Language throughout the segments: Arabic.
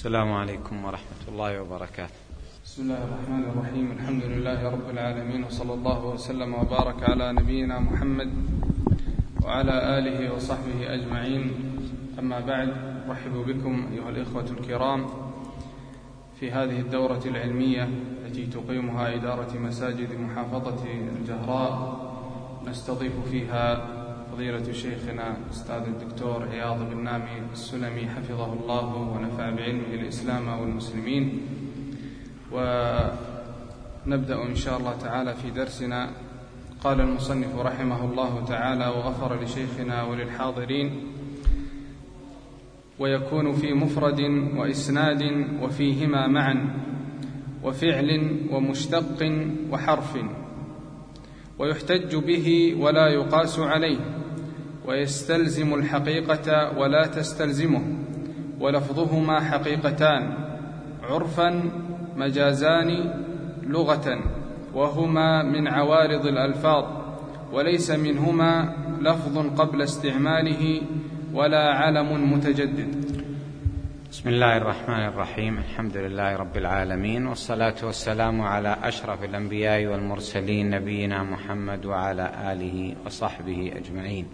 السلام عليكم ورحمة الله وبركاته. بسم الله الرحمن الرحيم. الحمد لله رب العالمين، وصلى الله وسلم وبارك على نبينا محمد وعلى آله وصحبه أجمعين. أما بعد، أرحب بكم أيها الإخوة الكرام في هذه الدورة العلمية التي تقيمها إدارة مساجد محافظة الجهراء. نستضيف فيها فضيلة شيخنا الأستاذ الدكتور عياض بن نامي السلمي حفظه الله ونفع بعلمه الإسلام والمسلمين. ونبدأ إن شاء الله تعالى في درسنا. قال المصنف رحمه الله تعالى وغفر لشيخنا وللحاضرين: ويكون في مفرد وإسناد وفيهما معا وفعل ومشتق وحرف، ويحتج به ولا يقاس عليه، ويستلزم الحقيقة ولا تستلزمه، ولفظهما حقيقتان عرفا مجازان لغة، وهما من عوارض الألفاظ، وليس منهما لفظ قبل استعماله ولا علم متجدد. بسم الله الرحمن الرحيم. الحمد لله رب العالمين، والصلاة والسلام على أشرف الأنبياء والمرسلين نبينا محمد وعلى آله وصحبه أجمعين.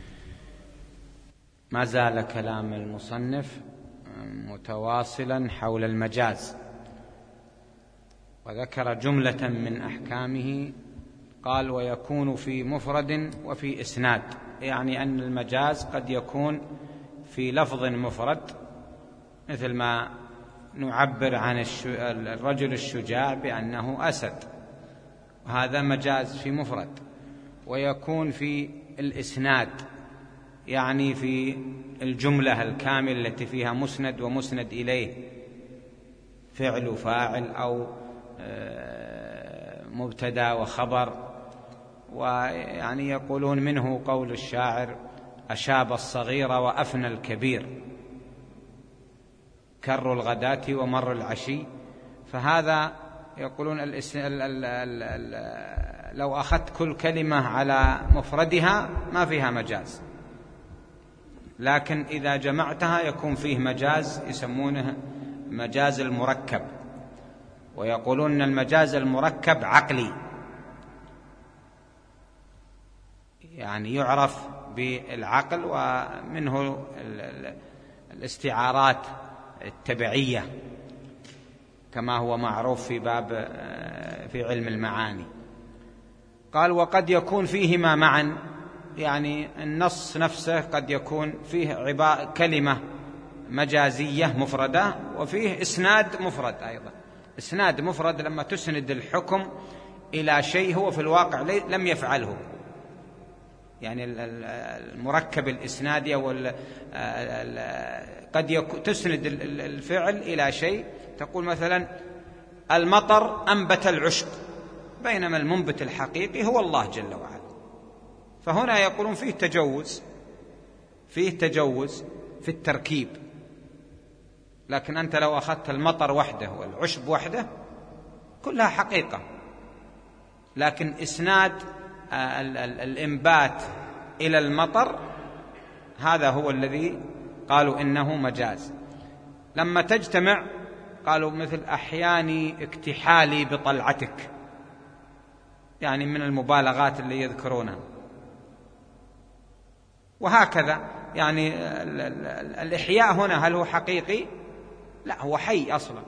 ما زال كلام المصنف متواصلا حول المجاز، وذكر جملة من أحكامه. قال: ويكون في مفرد وفي إسناد، يعني أن المجاز قد يكون في لفظ مفرد، مثل ما نعبر عن الرجل الشجاع بأنه أسد، وهذا مجاز في مفرد. ويكون في الإسناد، يعني في الجملة الكاملة التي فيها مسند ومسند إليه، فعل وفاعل أو مبتدأ وخبر. ويعني يقولون منه قول الشاعر: أشاب الصغير وأفنى الكبير، كر الغداة ومر العشي. فهذا يقولون لو أخذت كل كلمة على مفردها ما فيها مجاز، لكن إذا جمعتها يكون فيه مجاز، يسمونه مجاز المركب. ويقولون أن المجاز المركب عقلي، يعني يعرف بالعقل، ومنه الاستعارات التبعية كما هو معروف في علم المعاني. قال: وقد يكون فيهما معا، يعني النص نفسه قد يكون فيه كلمة مجازية مفردة، وفيه إسناد مفرد أيضا. إسناد مفرد لما تسند الحكم إلى شيء هو في الواقع لم يفعله، يعني المركب الإسنادي قد تسند الفعل إلى شيء، تقول مثلا: المطر أنبت العشب، بينما المنبت الحقيقي هو الله جل وعلا. فهنا يقولون فيه تجوز في التركيب. لكن أنت لو أخذت المطر وحده والعشب وحده كلها حقيقة، لكن إسناد الإنبات إلى المطر هذا هو الذي قالوا إنه مجاز. لما تجتمع قالوا مثل أحياني اكتحالي بطلعتك، يعني من المبالغات اللي يذكرونها. وهكذا يعني الإحياء هنا هل هو حقيقي؟ لا، هو حي أصلا،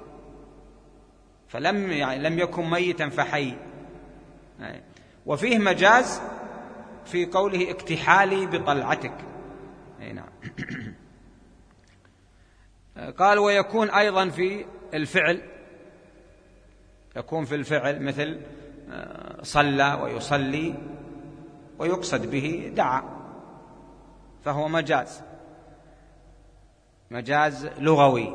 لم يكن ميتا فحي. وفيه مجاز في قوله اكتحالي بطلعتك. نعم. قال: ويكون أيضا في الفعل، يكون في الفعل مثل صلى ويصلي، ويقصد به دعا، فهو مجاز لغوي.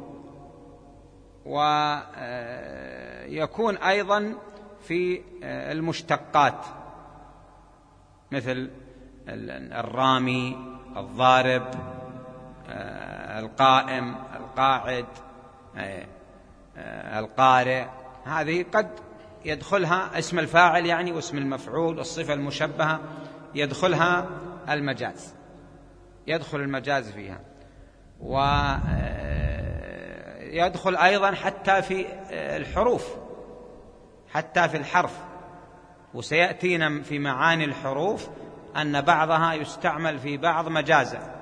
ويكون أيضا في المشتقات، مثل الرامي، الضارب، القائم، القاعد، القارئ. هذه قد يدخلها اسم الفاعل يعني، واسم المفعول، الصفة المشبهة، يدخل المجاز فيها. يدخل أيضا حتى في الحروف، حتى في الحرف، وسيأتينا في معاني الحروف أن بعضها يستعمل في بعض مجازا،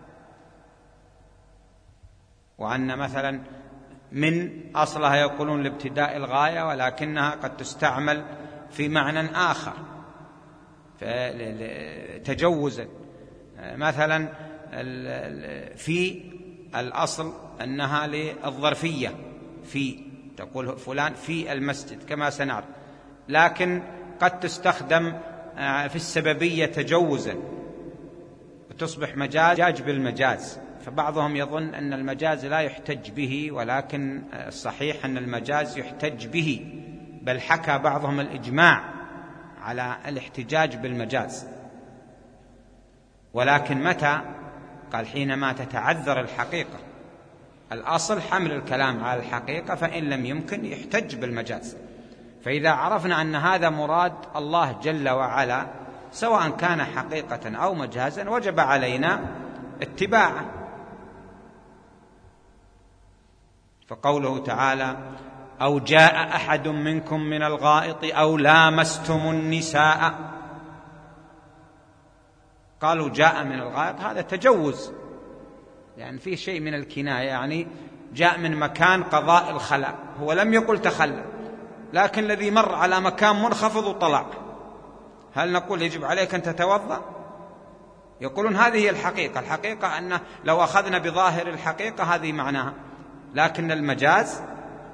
وأن مثلا من أصلها يقولون لابتداء الغاية، ولكنها قد تستعمل في معنى آخر تجوزا. مثلا في الأصل أنها للظرفية، في تقول فلان في المسجد كما سنعرف، لكن قد تستخدم في السببية تجوزا وتصبح مجاز بالمجاز. فبعضهم يظن أن المجاز لا يحتج به، ولكن الصحيح أن المجاز يحتج به، بل حكى بعضهم الإجماع على الاحتجاج بالمجاز. ولكن متى؟ قال حينما تتعذر الحقيقة. الأصل حمل الكلام على الحقيقة، فإن لم يمكن يحتج بالمجاز. فإذا عرفنا أن هذا مراد الله جل وعلا سواء كان حقيقة أو مجازا وجب علينا اتباعه. فقوله تعالى أو جاء أحد منكم من الغائط أو لامستم النساء، قالوا جاء من الغائط، هذا تجوز، يعني فيه شيء من الكناية، يعني جاء من مكان قضاء الخلاء، هو لم يقل تخلى، لكن الذي مر على مكان منخفض وطلع، هل نقول يجب عليك أن تتوضأ؟ يقولون هذه هي الحقيقة. الحقيقة أنه لو أخذنا بظاهر الحقيقة هذه معناها، لكن المجاز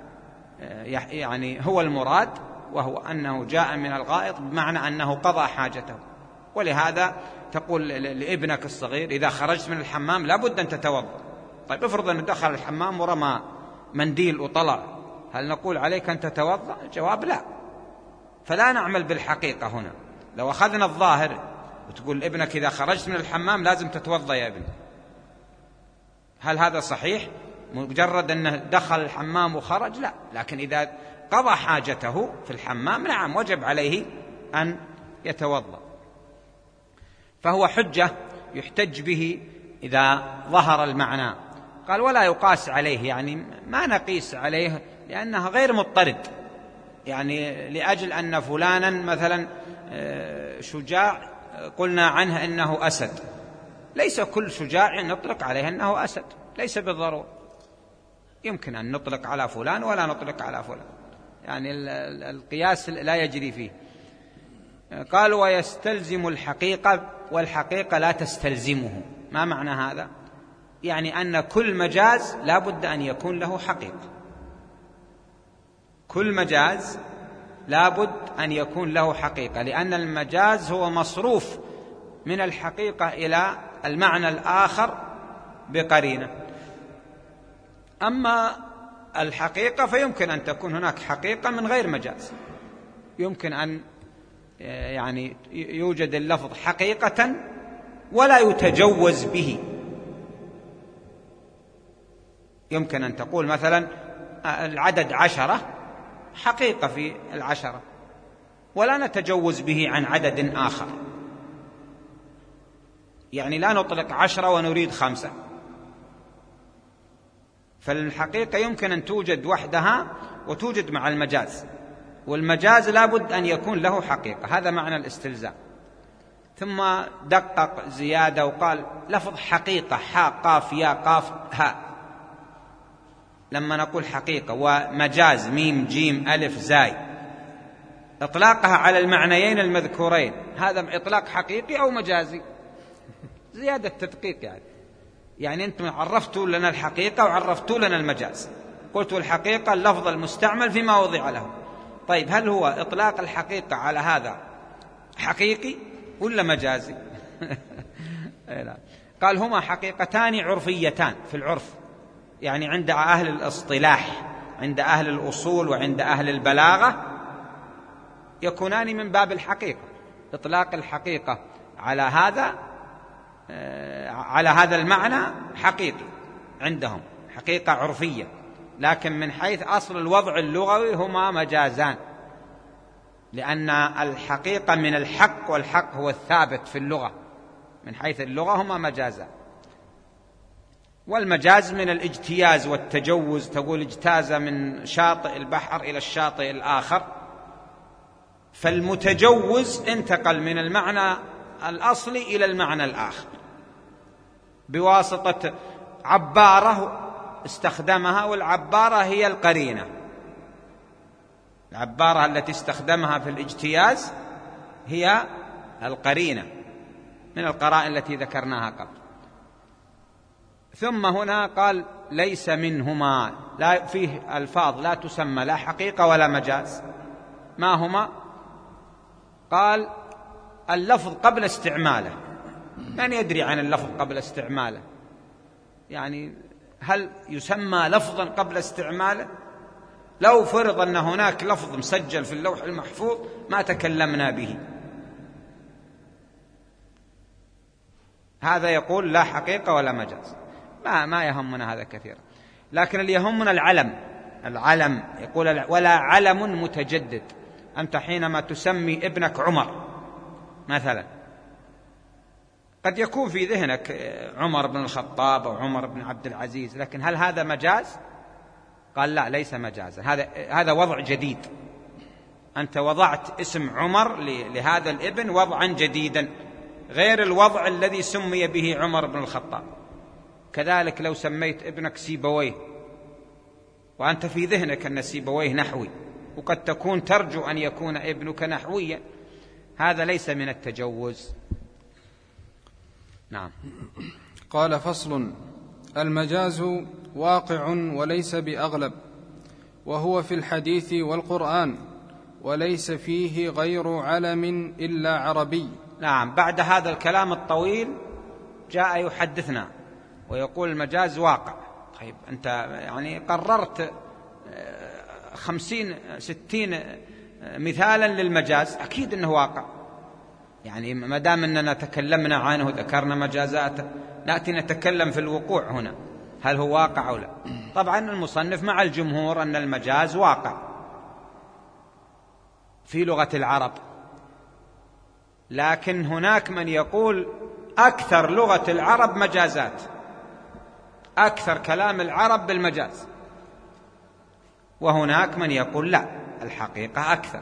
يعني هو المراد، وهو أنه جاء من الغائط بمعنى أنه قضى حاجته. ولهذا تقول لابنك الصغير إذا خرجت من الحمام لابد أن تتوضأ. طيب افرض أنه دخل الحمام ورمى منديل وطلع، هل نقول عليك أن تتوضأ؟ الجواب لا. فلا نعمل بالحقيقة هنا. لو أخذنا الظاهر وتقول ابنك إذا خرجت من الحمام لازم تتوضأ يا ابن، هل هذا صحيح؟ مجرد أنه دخل الحمام وخرج؟ لا. لكن إذا قضى حاجته في الحمام نعم وجب عليه أن يتوضأ. فهو حجة يحتج به إذا ظهر المعنى. قال ولا يقاس عليه، يعني ما نقيس عليه لأنها غير مضطرد، يعني لأجل أن فلانا مثلا شجاع قلنا عنه أنه أسد، ليس كل شجاع نطلق عليه أنه أسد، ليس بالضرورة، يمكن أن نطلق على فلان ولا نطلق على فلان، يعني القياس لا يجري فيه. قال ويستلزم الحقيقة والحقيقة لا تستلزمه. ما معنى هذا؟ يعني أن كل مجاز لا بد أن يكون له حقيقة، كل مجاز لا بد أن يكون له حقيقة، لأن المجاز هو مصروف من الحقيقة إلى المعنى الآخر بقرينة. أما الحقيقة فيمكن أن تكون هناك حقيقة من غير مجاز، يمكن أن يعني يوجد اللفظ حقيقة ولا يتجوز به. يمكن أن تقول مثلا العدد 10 حقيقة في 10 ولا نتجوز به عن عدد آخر، يعني لا نطلق 10 ونريد 5. فالحقيقة يمكن أن توجد وحدها وتوجد مع المجاز، والمجاز لا بد أن يكون له حقيقة، هذا معنى الاستلزام. ثم دقق زيادة وقال لفظ حقيقة حاء قاف يا قاف هاء، لما نقول حقيقة ومجاز ميم جيم ألف زاي، إطلاقها على المعنيين المذكورين هذا إطلاق حقيقي أو مجازي؟ زيادة تدقيق، يعني أنتم عرفتوا لنا الحقيقة وعرفتوا لنا المجاز، قلت الحقيقة اللفظ المستعمل فيما وضع له. طيب هل هو إطلاق الحقيقة على هذا حقيقي ولا مجازي؟ قال هما حقيقتان عرفيتان في العرف، يعني عند أهل الاصطلاح، عند أهل الأصول وعند أهل البلاغة يكونان من باب الحقيقة، إطلاق الحقيقة على هذا المعنى حقيقي عندهم، حقيقة عرفية. لكن من حيث أصل الوضع اللغوي هما مجازان، لأن الحقيقة من الحق، والحق هو الثابت في اللغة، من حيث اللغة هما مجازان. والمجاز من الاجتياز والتجوز، تقول اجتاز من شاطئ البحر إلى الشاطئ الآخر، فالمتجوز انتقل من المعنى الأصلي إلى المعنى الآخر بواسطة عبارة استخدمها، والعبارة هي القرينة. العبارة التي استخدمها في الاجتياز هي القرينة من القرائن التي ذكرناها قبل. ثم هنا قال ليس منهما، لا فيه ألفاظ لا تسمى لا حقيقة ولا مجاز. ما هما؟ قال اللفظ قبل استعماله. من يدري عن اللفظ قبل استعماله؟ يعني هل يسمى لفظا قبل استعماله؟ لو فرض أن هناك لفظ مسجل في اللوح المحفوظ ما تكلمنا به. هذا يقول لا حقيقة ولا مجاز، ما يهمنا هذا كثيرا. لكن اللي يهمنا العلم يقول ولا علم متجدد. أنت حينما تسمي ابنك عمر مثلا، قد يكون في ذهنك عمر بن الخطاب أو عمر بن عبد العزيز، لكن هل هذا مجاز؟ قال لا، ليس مجازا، هذا وضع جديد. أنت وضعت اسم عمر لهذا الابن وضعا جديدا غير الوضع الذي سمي به عمر بن الخطاب. كذلك لو سميت ابنك سيبويه وأنت في ذهنك أن سيبويه نحوي، وقد تكون ترجو أن يكون ابنك نحويا، هذا ليس من التجوز. نعم. قال فصل: المجاز واقع وليس بأغلب، وهو في الحديث والقرآن، وليس فيه غير علم إلا عربي. نعم. بعد هذا الكلام الطويل جاء يحدثنا ويقول المجاز واقع. طيب أنت يعني قررت 50-60 مثالا للمجاز، أكيد أنه واقع. يعني ما دام أننا تكلمنا عنه ذكرنا مجازاته، نأتي نتكلم في الوقوع هنا، هل هو واقع أو لا؟ طبعا المصنف مع الجمهور أن المجاز واقع في لغة العرب، لكن هناك من يقول أكثر لغة العرب مجازات، أكثر كلام العرب بالمجاز، وهناك من يقول لا، الحقيقة أكثر.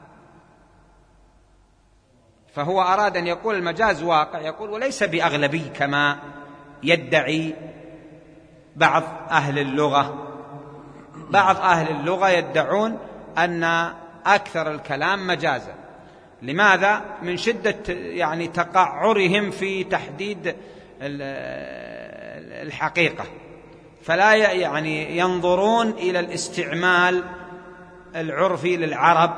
فهو أراد أن يقول المجاز واقع، يقول وليس بأغلبي كما يدعي بعض أهل اللغة. بعض أهل اللغة يدعون أن أكثر الكلام مجازا. لماذا؟ من شدة يعني تقعرهم في تحديد الحقيقة، فلا يعني ينظرون إلى الاستعمال العرفي للعرب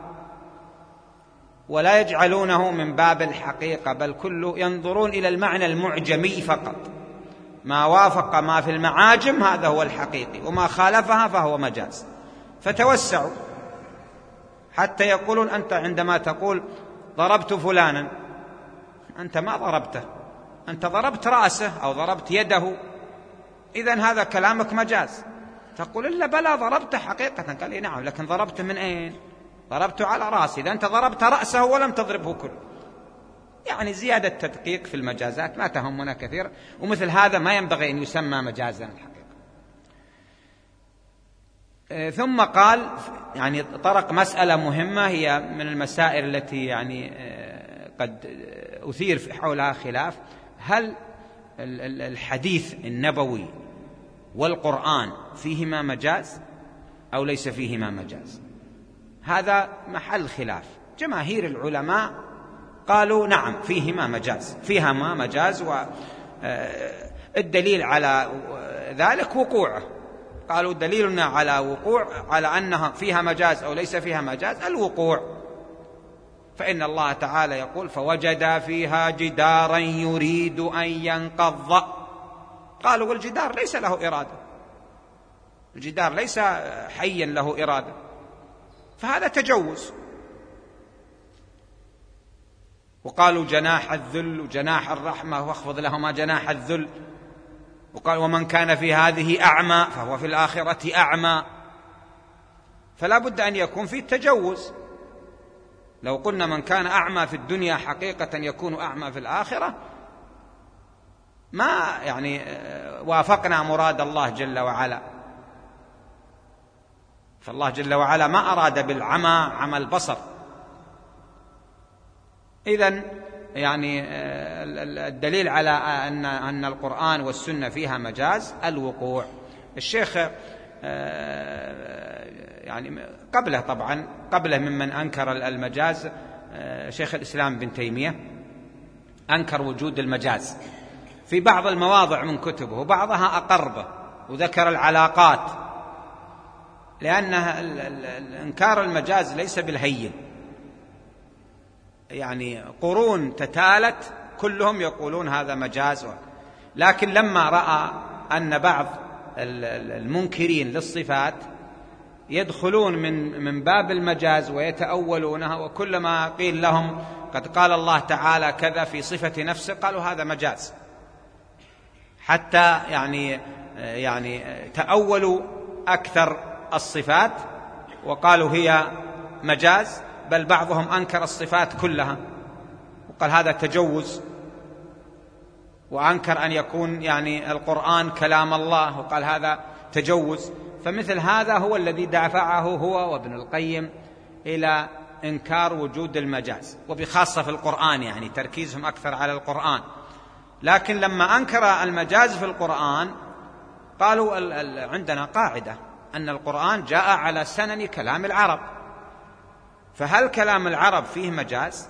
ولا يجعلونه من باب الحقيقة، بل كله ينظرون إلى المعنى المعجمي فقط. ما وافق ما في المعاجم هذا هو الحقيقي، وما خالفها فهو مجاز. فتوسعوا حتى يقولون أنت عندما تقول ضربت فلانا، أنت ما ضربته، أنت ضربت رأسه أو ضربت يده، إذن هذا كلامك مجاز. تقول إلا بلا ضربته حقيقة. قال لي نعم، لكن ضربته من أين؟ ضربته على رأسي، إذا أنت ضربت رأسه ولم تضربه كله. يعني زيادة تدقيق في المجازات ما تهمنا كثير، ومثل هذا ما ينبغي أن يسمى مجازا الحقيقة. ثم قال يعني طرق مسألة مهمة، هي من المسائل التي يعني قد أثير في حولها خلاف: هل الحديث النبوي والقرآن فيهما مجاز أو ليس فيهما مجاز؟ هذا محل خلاف. جماهير العلماء قالوا نعم فيهما مجاز، والدليل على ذلك وقوعه. قالوا دليلنا على أنها فيها مجاز أو ليس فيها مجاز الوقوع، فإن الله تعالى يقول: فوجد فيها جدارا يريد أن ينقض. قالوا والجدار ليس له إرادة، الجدار ليس حيا له إرادة، فهذا تجوز. وقالوا جناح الذل وجناح الرحمة واخفض لهما جناح الذل. وقال: ومن كان في هذه أعمى فهو في الآخرة أعمى. فلا بد أن يكون في التجوز. لو قلنا من كان أعمى في الدنيا حقيقة يكون أعمى في الآخرة ما يعني وافقنا مراد الله جل وعلا. فالله جل وعلا ما أراد بالعمى عمى البصر. إذن يعني الدليل على أن القرآن والسنة فيها مجاز الوقوع. الشيخ يعني قبله طبعا قبله ممن أنكر المجاز شيخ الإسلام ابن تيمية أنكر وجود المجاز في بعض المواضع من كتبه، وبعضها أقر به وذكر العلاقات، لأن إنكار المجاز ليس بالهين. يعني قرون تتالت كلهم يقولون هذا مجاز، لكن لما رأى أن بعض المنكرين للصفات يدخلون من باب المجاز ويتأولونها، وكلما قيل لهم قد قال الله تعالى كذا في صفة نفسه قالوا هذا مجاز، حتى يعني تأولوا أكثر الصفات وقالوا هي مجاز، بل بعضهم أنكر الصفات كلها وقال هذا تجوز، وأنكر أن يكون يعني القرآن كلام الله وقال هذا تجوز. فمثل هذا هو الذي دافعه هو وابن القيم إلى إنكار وجود المجاز، وبخاصة في القرآن، يعني تركيزهم أكثر على القرآن. لكن لما أنكر المجاز في القرآن قالوا عندنا قاعدة أن القرآن جاء على سنن كلام العرب، فهل كلام العرب فيه مجاز؟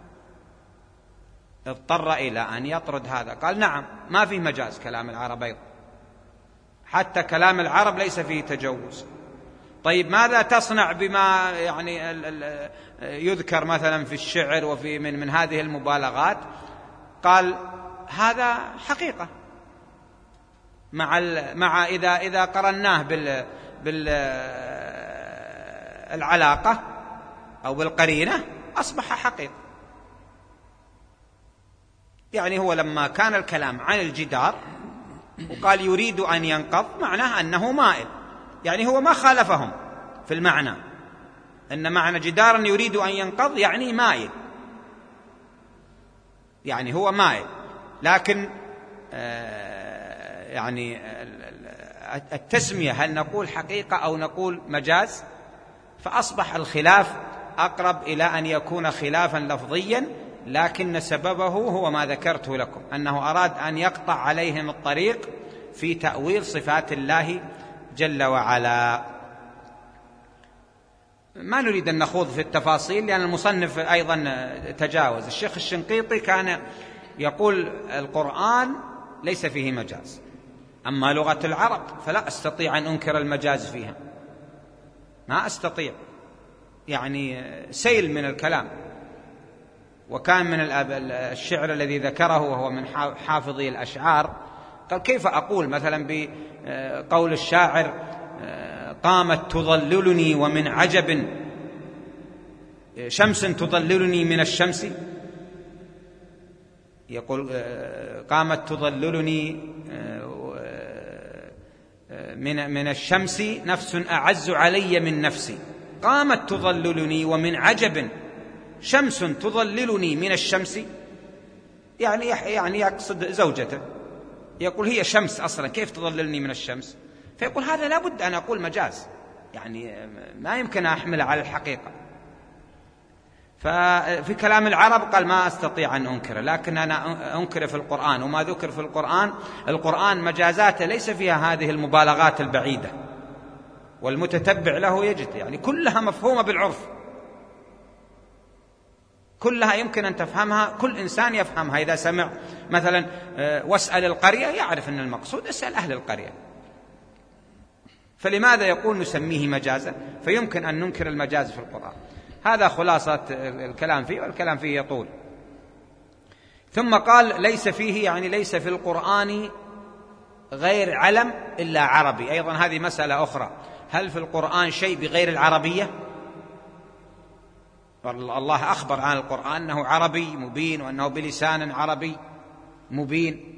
اضطر إلى أن يطرد هذا، قال نعم ما فيه مجاز كلام العرب أيضا، حتى كلام العرب ليس فيه تجوز. طيب ماذا تصنع بما يعني يذكر مثلا في الشعر وفي من هذه المبالغات؟ قال هذا حقيقة مع إذا قرناه بالعلاقة أو بالقرينة أصبح حقيقة. يعني هو لما كان الكلام عن الجدار وقال يريد أن ينقض، معناه أنه مائل، يعني هو ما خالفهم في المعنى، أن معنى جدارا يريد أن ينقض يعني مائل، يعني هو مائل. لكن يعني التسمية هل نقول حقيقة أو نقول مجاز؟ فأصبح الخلاف أقرب إلى أن يكون خلافا لفظيا، لكن سببه هو ما ذكرته لكم، أنه أراد أن يقطع عليهم الطريق في تأويل صفات الله جل وعلا. ما نريد أن نخوض في التفاصيل لأن المصنف أيضا تجاوز. الشيخ الشنقيطي كان يقول القرآن ليس فيه مجاز، أما لغة العرب فلا أستطيع أن أنكر المجاز فيها، ما أستطيع، يعني سيل من الكلام. وكان من الشعر الذي ذكره وهو من حافظي الأشعار، قال كيف أقول مثلا بقول الشاعر قامت تظللني ومن عجب شمس تظللني من الشمس، يقول قامت تظللني من الشمس نفس أعز علي من نفسي، قامت تظللني ومن عجب شمس تظللني من الشمس، يعني يقصد زوجته، يقول هي شمس أصلا كيف تظللني من الشمس؟ فيقول هذا لابد أن أقول مجاز، يعني ما يمكن أحمل على الحقيقة. ففي كلام العرب قال ما أستطيع أن أنكر، لكن أنا أنكر في القرآن، وما ذكر في القرآن مجازاته ليس فيها هذه المبالغات البعيدة، والمتتبع له يجد يعني كلها مفهومة بالعرف، كلها يمكن أن تفهمها، كل إنسان يفهمها. إذا سمع مثلا واسأل القرية يعرف أن المقصود اسأل أهل القرية، فلماذا يقول نسميه مجازا؟ فيمكن أن ننكر المجاز في القرآن. هذا خلاصة الكلام فيه، والكلام فيه يطول. ثم قال ليس فيه، يعني ليس في القرآن غير علم إلا عربي. أيضا هذه مسألة أخرى، هل في القرآن شيء بغير العربية؟ الله أخبر عن القرآن أنه عربي مبين، وأنه بلسان عربي مبين.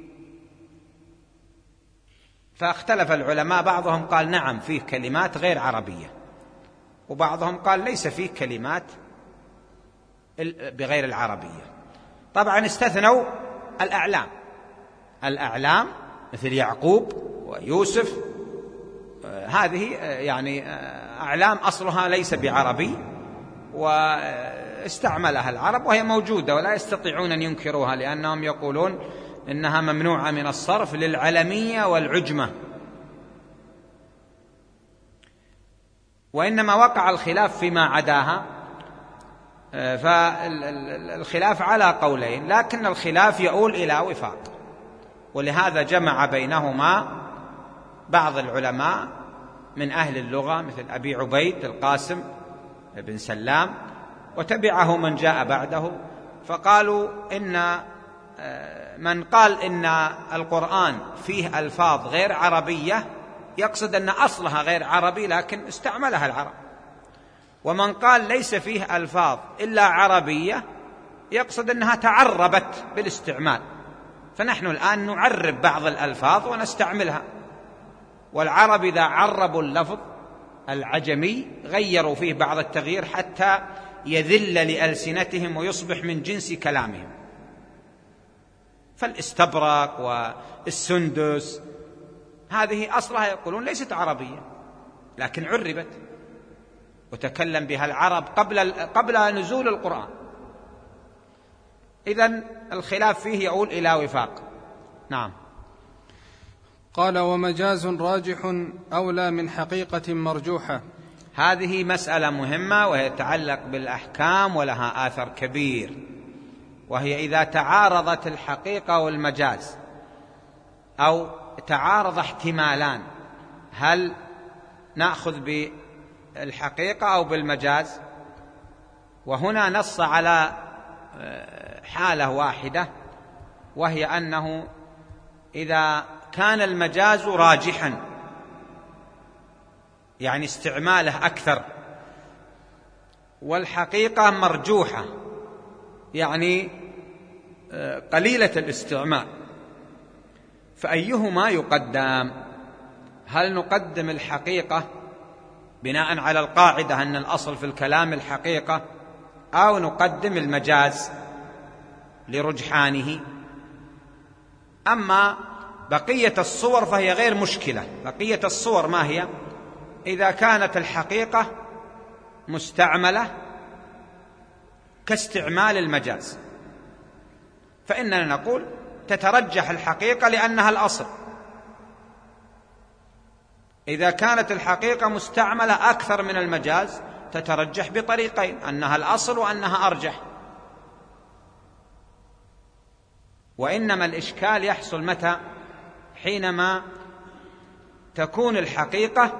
فاختلف العلماء، بعضهم قال نعم فيه كلمات غير عربية، وبعضهم قال ليس فيه كلمات بغير العربية. طبعا استثنوا الأعلام، الأعلام مثل يعقوب ويوسف، هذه يعني أعلام أصلها ليس بعربي، واستعملها العرب وهي موجودة ولا يستطيعون أن ينكروها، لأنهم يقولون إنها ممنوعة من الصرف للعلمية والعجمة. وإنما وقع الخلاف فيما عداها، فالخلاف على قولين، لكن الخلاف يؤول إلى وفاق، ولهذا جمع بينهما بعض العلماء من أهل اللغة مثل أبي عبيد القاسم بن سلام، وتبعه من جاء بعده، فقالوا إن من قال إن القرآن فيه ألفاظ غير عربية يقصد أن أصلها غير عربي لكن استعملها العرب، ومن قال ليس فيه ألفاظ إلا عربية يقصد أنها تعربت بالاستعمال. فنحن الآن نعرب بعض الألفاظ ونستعملها، والعرب إذا عربوا اللفظ العجمي غيروا فيه بعض التغيير حتى يذل لألسنتهم ويصبح من جنس كلامهم. فالاستبرق والسندس هذه أصلها يقولون ليست عربية لكن عربت وتكلم بها العرب قبل نزول القرآن. إذن الخلاف فيه يؤول إلى وفاق. نعم. قال: ومجاز راجح أولى من حقيقة مرجوحة. هذه مسألة مهمة وهي تتعلق بالأحكام ولها آثر كبير، وهي إذا تعارضت الحقيقة والمجاز أو تعارض احتمالان، هل نأخذ بالحقيقة أو بالمجاز؟ وهنا نص على حالة واحدة، وهي أنه إذا كان المجاز راجحا يعني استعماله أكثر، والحقيقة مرجوحة يعني قليلة الاستعمال، فأيهما يقدم؟ هل نقدم الحقيقة بناء على القاعدة أن الأصل في الكلام الحقيقة، أو نقدم المجاز لرجحانه؟ أما بقية الصور فهي غير مشكلة. بقية الصور ما هي؟ إذا كانت الحقيقة مستعملة كاستعمال المجاز فإننا نقول تترجح الحقيقة لأنها الأصل. إذا كانت الحقيقة مستعملة أكثر من المجاز تترجح بطريقين، أنها الأصل وأنها أرجح. وإنما الإشكال يحصل متى؟ حينما تكون الحقيقة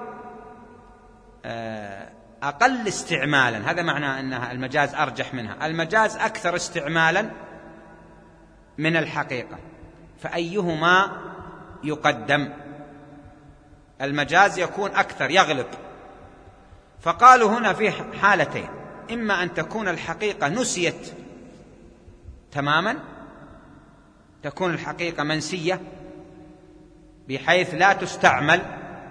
أقل استعمالا، هذا معنى أنها المجاز أرجح منها. المجاز أكثر استعمالا من الحقيقة، فأيهما يقدم؟ المجاز يكون أكثر يغلب. فقالوا هنا في حالتين: إما أن تكون الحقيقة نسيت تماما، تكون الحقيقة منسية بحيث لا تستعمل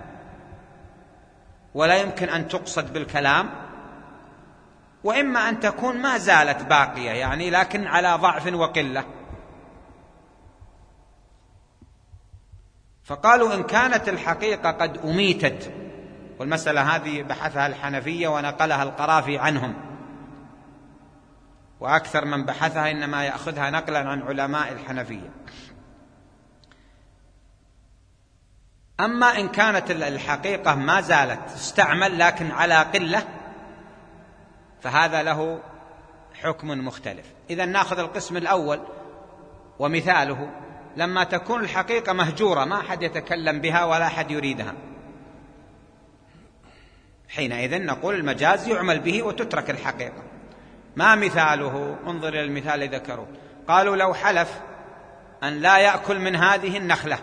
ولا يمكن أن تقصد بالكلام، وإما أن تكون ما زالت باقية يعني لكن على ضعف وقلة. فقالوا إن كانت الحقيقة قد أميتت، والمسألة هذه بحثها الحنفية ونقلها القرافي عنهم، وأكثر من بحثها إنما يأخذها نقلا عن علماء الحنفية. أما إن كانت الحقيقة ما زالت تستعمل لكن على قلة فهذا له حكم مختلف. إذن نأخذ القسم الأول ومثاله: لما تكون الحقيقة مهجورة ما أحد يتكلم بها ولا أحد يريدها، حينئذ نقول المجاز يعمل به وتترك الحقيقة. ما مثاله؟ انظر إلى المثال الذي ذكروه. قالوا: لو حلف أن لا يأكل من هذه النخلة،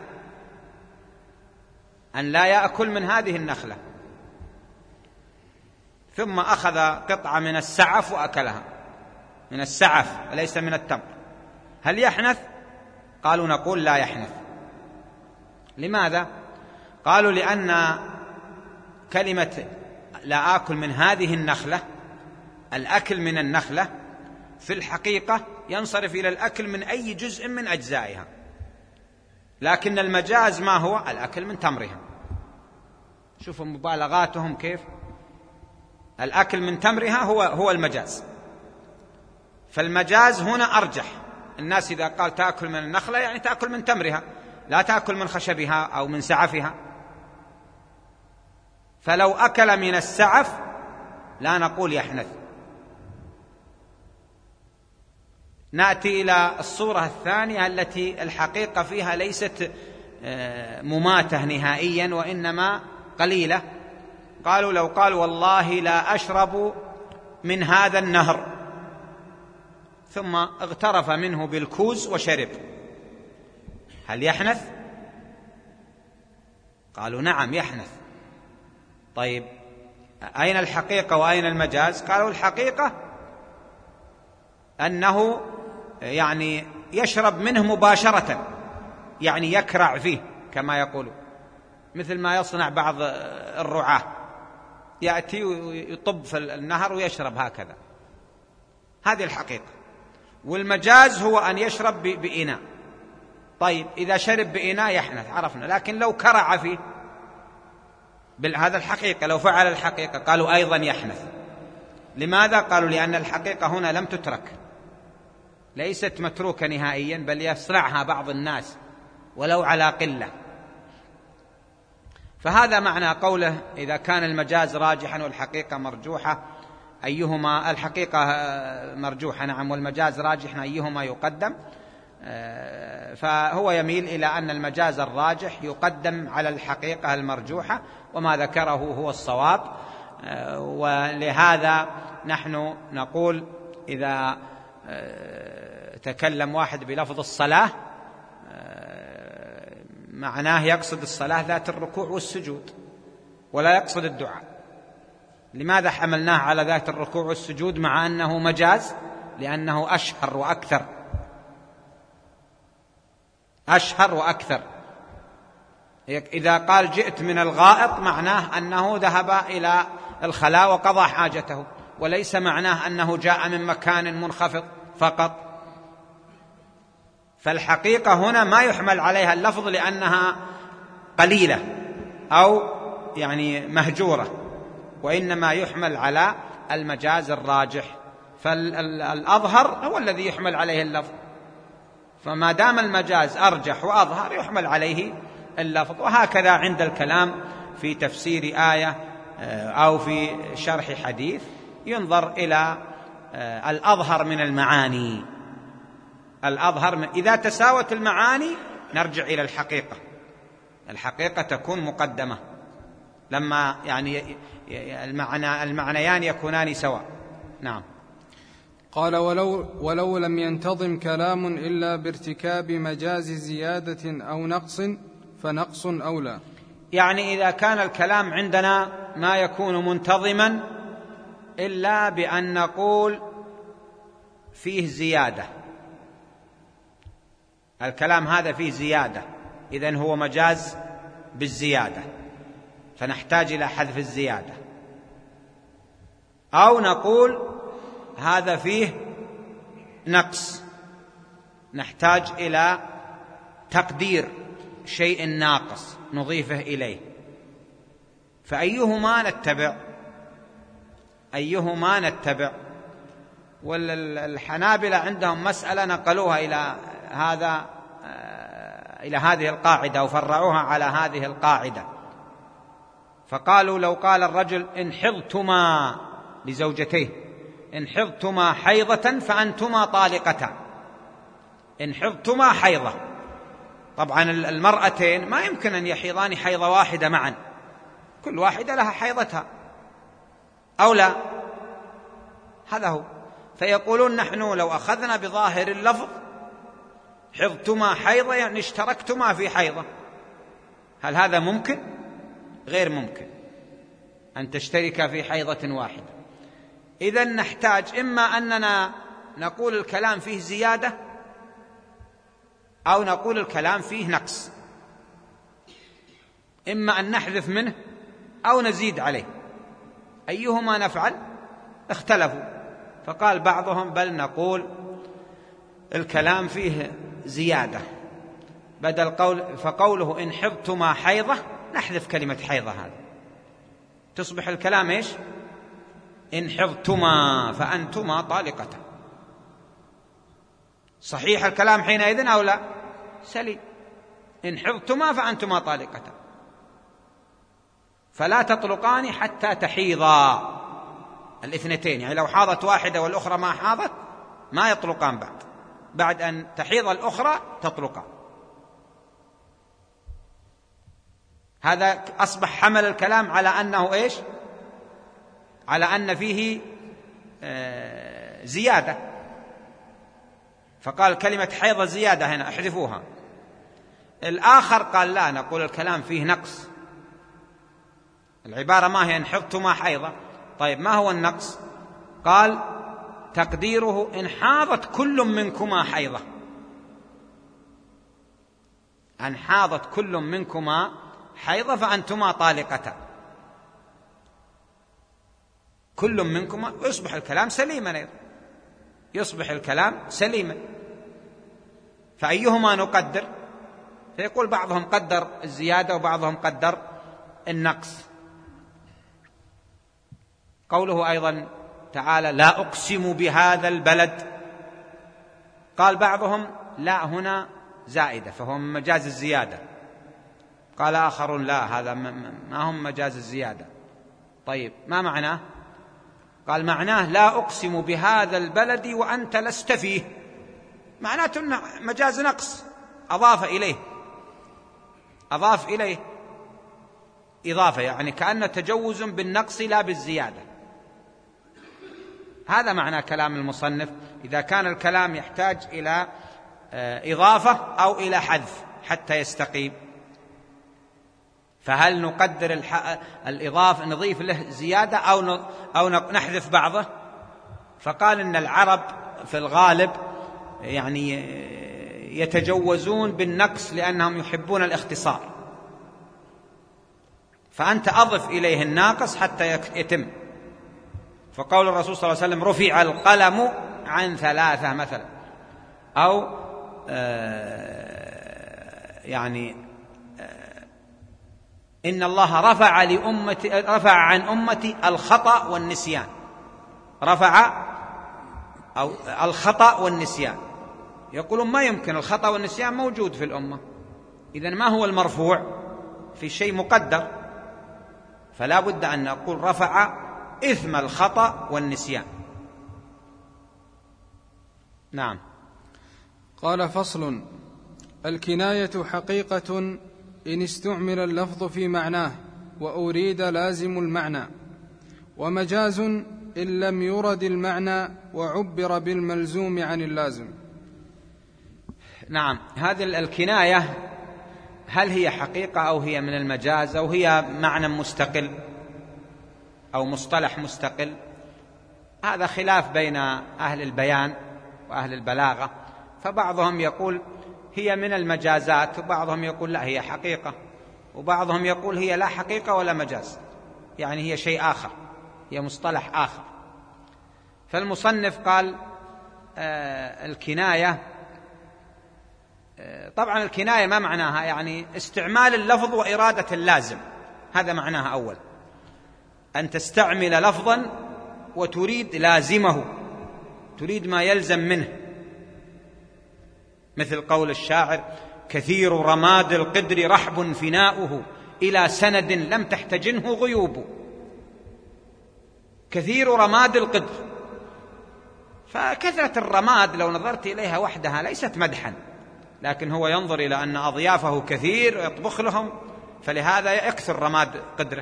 أن لا يأكل من هذه النخلة، ثم أخذ قطعة من السعف وأكلها، من السعف وليس من التمر، هل يحنث؟ قالوا: نقول لا يحنث. لماذا؟ قالوا: لأن كلمة لا آكل من هذه النخلة، الأكل من النخلة في الحقيقة ينصرف إلى الأكل من أي جزء من أجزائها، لكن المجاز ما هو؟ الأكل من تمرها. شوفوا مبالغاتهم كيف. الأكل من تمرها هو المجاز. فالمجاز هنا أرجح. الناس إذا قال تأكل من النخلة يعني تأكل من تمرها، لا تأكل من خشبها أو من سعفها. فلو أكل من السعف لا نقول يحنث. نأتي إلى الصورة الثانية التي الحقيقة فيها ليست مماتة نهائيا وإنما قليلة. قالوا لو قال والله لا أشرب من هذا النهر، ثم اغترف منه بالكوز وشرب، هل يحنث؟ قالوا نعم يحنث. طيب أين الحقيقة وأين المجاز؟ قالوا الحقيقة أنه يعني يشرب منه مباشرة، يعني يكرع فيه كما يقولون، مثل ما يصنع بعض الرعاة، يأتي ويطب في النهر ويشرب هكذا. هذه الحقيقة. والمجاز هو أن يشرب بإناء. طيب إذا شرب بإناء يحنث، عرفنا. لكن لو كرع فيه، هذا الحقيقة، لو فعل الحقيقة قالوا أيضا يحنث. لماذا؟ قالوا لأن الحقيقة هنا لم تترك، ليست متروكة نهائيا، بل يصنعها بعض الناس ولو على قلة. فهذا معنى قوله إذا كان المجاز راجحا والحقيقة مرجوحة أيهما، الحقيقة مرجوحة نعم والمجاز راجحا أيهما يقدم. فهو يميل إلى أن المجاز الراجح يقدم على الحقيقة المرجوحة، وما ذكره هو الصواب. ولهذا نحن نقول إذا تكلم واحد بلفظ الصلاة معناه يقصد الصلاة ذات الركوع والسجود ولا يقصد الدعاء. لماذا حملناه على ذات الركوع والسجود مع أنه مجاز؟ لأنه أشهر وأكثر، أشهر وأكثر. إذا قال جئت من الغائط معناه أنه ذهب إلى الخلاء وقضى حاجته، وليس معناه أنه جاء من مكان منخفض فقط. فالحقيقة هنا ما يحمل عليها اللفظ لأنها قليلة أو يعني مهجورة، وإنما يحمل على المجاز الراجح. فالأظهر هو الذي يحمل عليه اللفظ، فما دام المجاز أرجح وأظهر يحمل عليه اللفظ. وهكذا عند الكلام في تفسير آية أو في شرح حديث ينظر إلى الأظهر من المعاني. الأظهر إذا تساوت المعاني نرجع إلى الحقيقة. الحقيقة تكون مقدمة لما يعني المعنيان يكونان سواء. نعم. قال ولو لم ينتظم كلام إلا بارتكاب مجاز زيادة أو نقص فنقص أولى. يعني إذا كان الكلام عندنا ما يكون منتظما إلا بأن نقول فيه زيادة، الكلام هذا فيه زيادة، إذن هو مجاز بالزيادة، فنحتاج إلى حذف الزيادة. أو نقول هذا فيه نقص، نحتاج إلى تقدير شيء ناقص نضيفه إليه. فأيهما نتبع؟ أيهما نتبع؟ والحنابلة عندهم مسألة نقلوها إلى هذه القاعدة وفرعوها على هذه القاعدة. فقالوا لو قال الرجل إن حضتما لزوجتيه إن حضتما حيضة فأنتما طالقتان، إن حضتما حيضة، طبعا المرأتين ما يمكن أن يحيضان حيضة واحدة معا، كل واحدة لها حيضتها أو لا، هذا هو. فيقولون نحن لو أخذنا بظاهر اللفظ حضتما حيضة يعني اشتركتما في حيضة، هل هذا ممكن؟ غير ممكن أن تشترك في حيضة واحدة. إذن نحتاج إما أننا نقول الكلام فيه زيادة أو نقول الكلام فيه نقص، إما أن نحذف منه أو نزيد عليه. أيهما نفعل؟ اختلفوا، فقال بعضهم بل نقول الكلام فيه زيادة بدل فقوله إن حضتما حيضة نحذف كلمة حيضة هذا، تصبح الكلام إيش؟ إن حضتما فأنتما طالقتان. صحيح الكلام حينئذ أو لا؟ سليم. إن حضتما فأنتما طالقتان، فلا تطلقان حتى تحيضا الاثنتين، يعني لو حاضت واحدة والأخرى ما حاضت ما يطلقان بعد أن تحيض الأخرى تطلقان. هذا أصبح حمل الكلام على أنه إيش؟ على أن فيه زيادة، فقال كلمة حيض زيادة هنا احذفوها. الآخر قال لا، نقول الكلام فيه نقص، العبارة ما هي إن حضتما حيضة. طيب ما هو النقص؟ قال تقديره إن حاضت كل منكما حيضة، أن حاضت كل منكما حيضة فأنتما طالقتان، كل منكما، يصبح الكلام سليما أيضا، يصبح الكلام سليما. فأيهما نقدر؟ فيقول بعضهم قدر الزيادة وبعضهم قدر النقص. قوله أيضا تعالى لا أقسم بهذا البلد، قال بعضهم لا هنا زائدة فهو من مجاز الزيادة، قال آخرون لا هذا ما هم مجاز الزيادة. طيب ما معناه؟ قال معناه لا أقسم بهذا البلد وأنت لست فيه، معناته أنه مجاز نقص، أضاف إليه إضافة، يعني كأنه تجوز بالنقص لا بالزيادة. هذا معنى كلام المصنف إذا كان الكلام يحتاج إلى إضافة أو إلى حذف حتى يستقيم. فهل نقدر الإضافة نضيف له زيادة أو نحذف بعضه؟ فقال إن العرب في الغالب يعني يتجوزون بالنقص لأنهم يحبون الاختصار، فأنت أضف إليه الناقص حتى يتم. فقول الرسول صلى الله عليه وسلم رفع القلم عن 3 مثلا، أو يعني إن الله رفع عن أمتي الخطأ والنسيان، رفع أو الخطأ والنسيان. يقولون ما يمكن، الخطأ والنسيان موجود في الأمة، إذن ما هو المرفوع؟ في شيء مقدر، فلا بد أن نقول رفع إثم الخطأ والنسيان. نعم. قال فصل: الكناية حقيقة إن استعمل اللفظ في معناه وأريد لازم المعنى، ومجاز إن لم يرد المعنى وعبر بالملزوم عن اللازم. نعم. هذه الكناية هل هي حقيقة أو هي من المجاز أو هي معنى مستقل أو مصطلح مستقل؟ هذا خلاف بين أهل البيان وأهل البلاغة، فبعضهم يقول هي من المجازات، وبعضهم يقول لا هي حقيقة، وبعضهم يقول هي لا حقيقة ولا مجاز، يعني هي شيء آخر، هي مصطلح آخر. فالمصنف قال الكناية، طبعا الكناية ما معناها؟ يعني استعمال اللفظ وإرادة اللازم، هذا معناها أول، أن تستعمل لفظا وتريد لازمه، تريد ما يلزم منه، مثل قول الشاعر كثير رماد القدر رحب فناؤه إلى سند لم تحتجنه غيوب. كثير رماد القدر، فكثرة الرماد لو نظرت إليها وحدها ليست مدحا، لكن هو ينظر إلى أن أضيافه كثير ويطبخ لهم، فلهذا يكثر رماد قدره.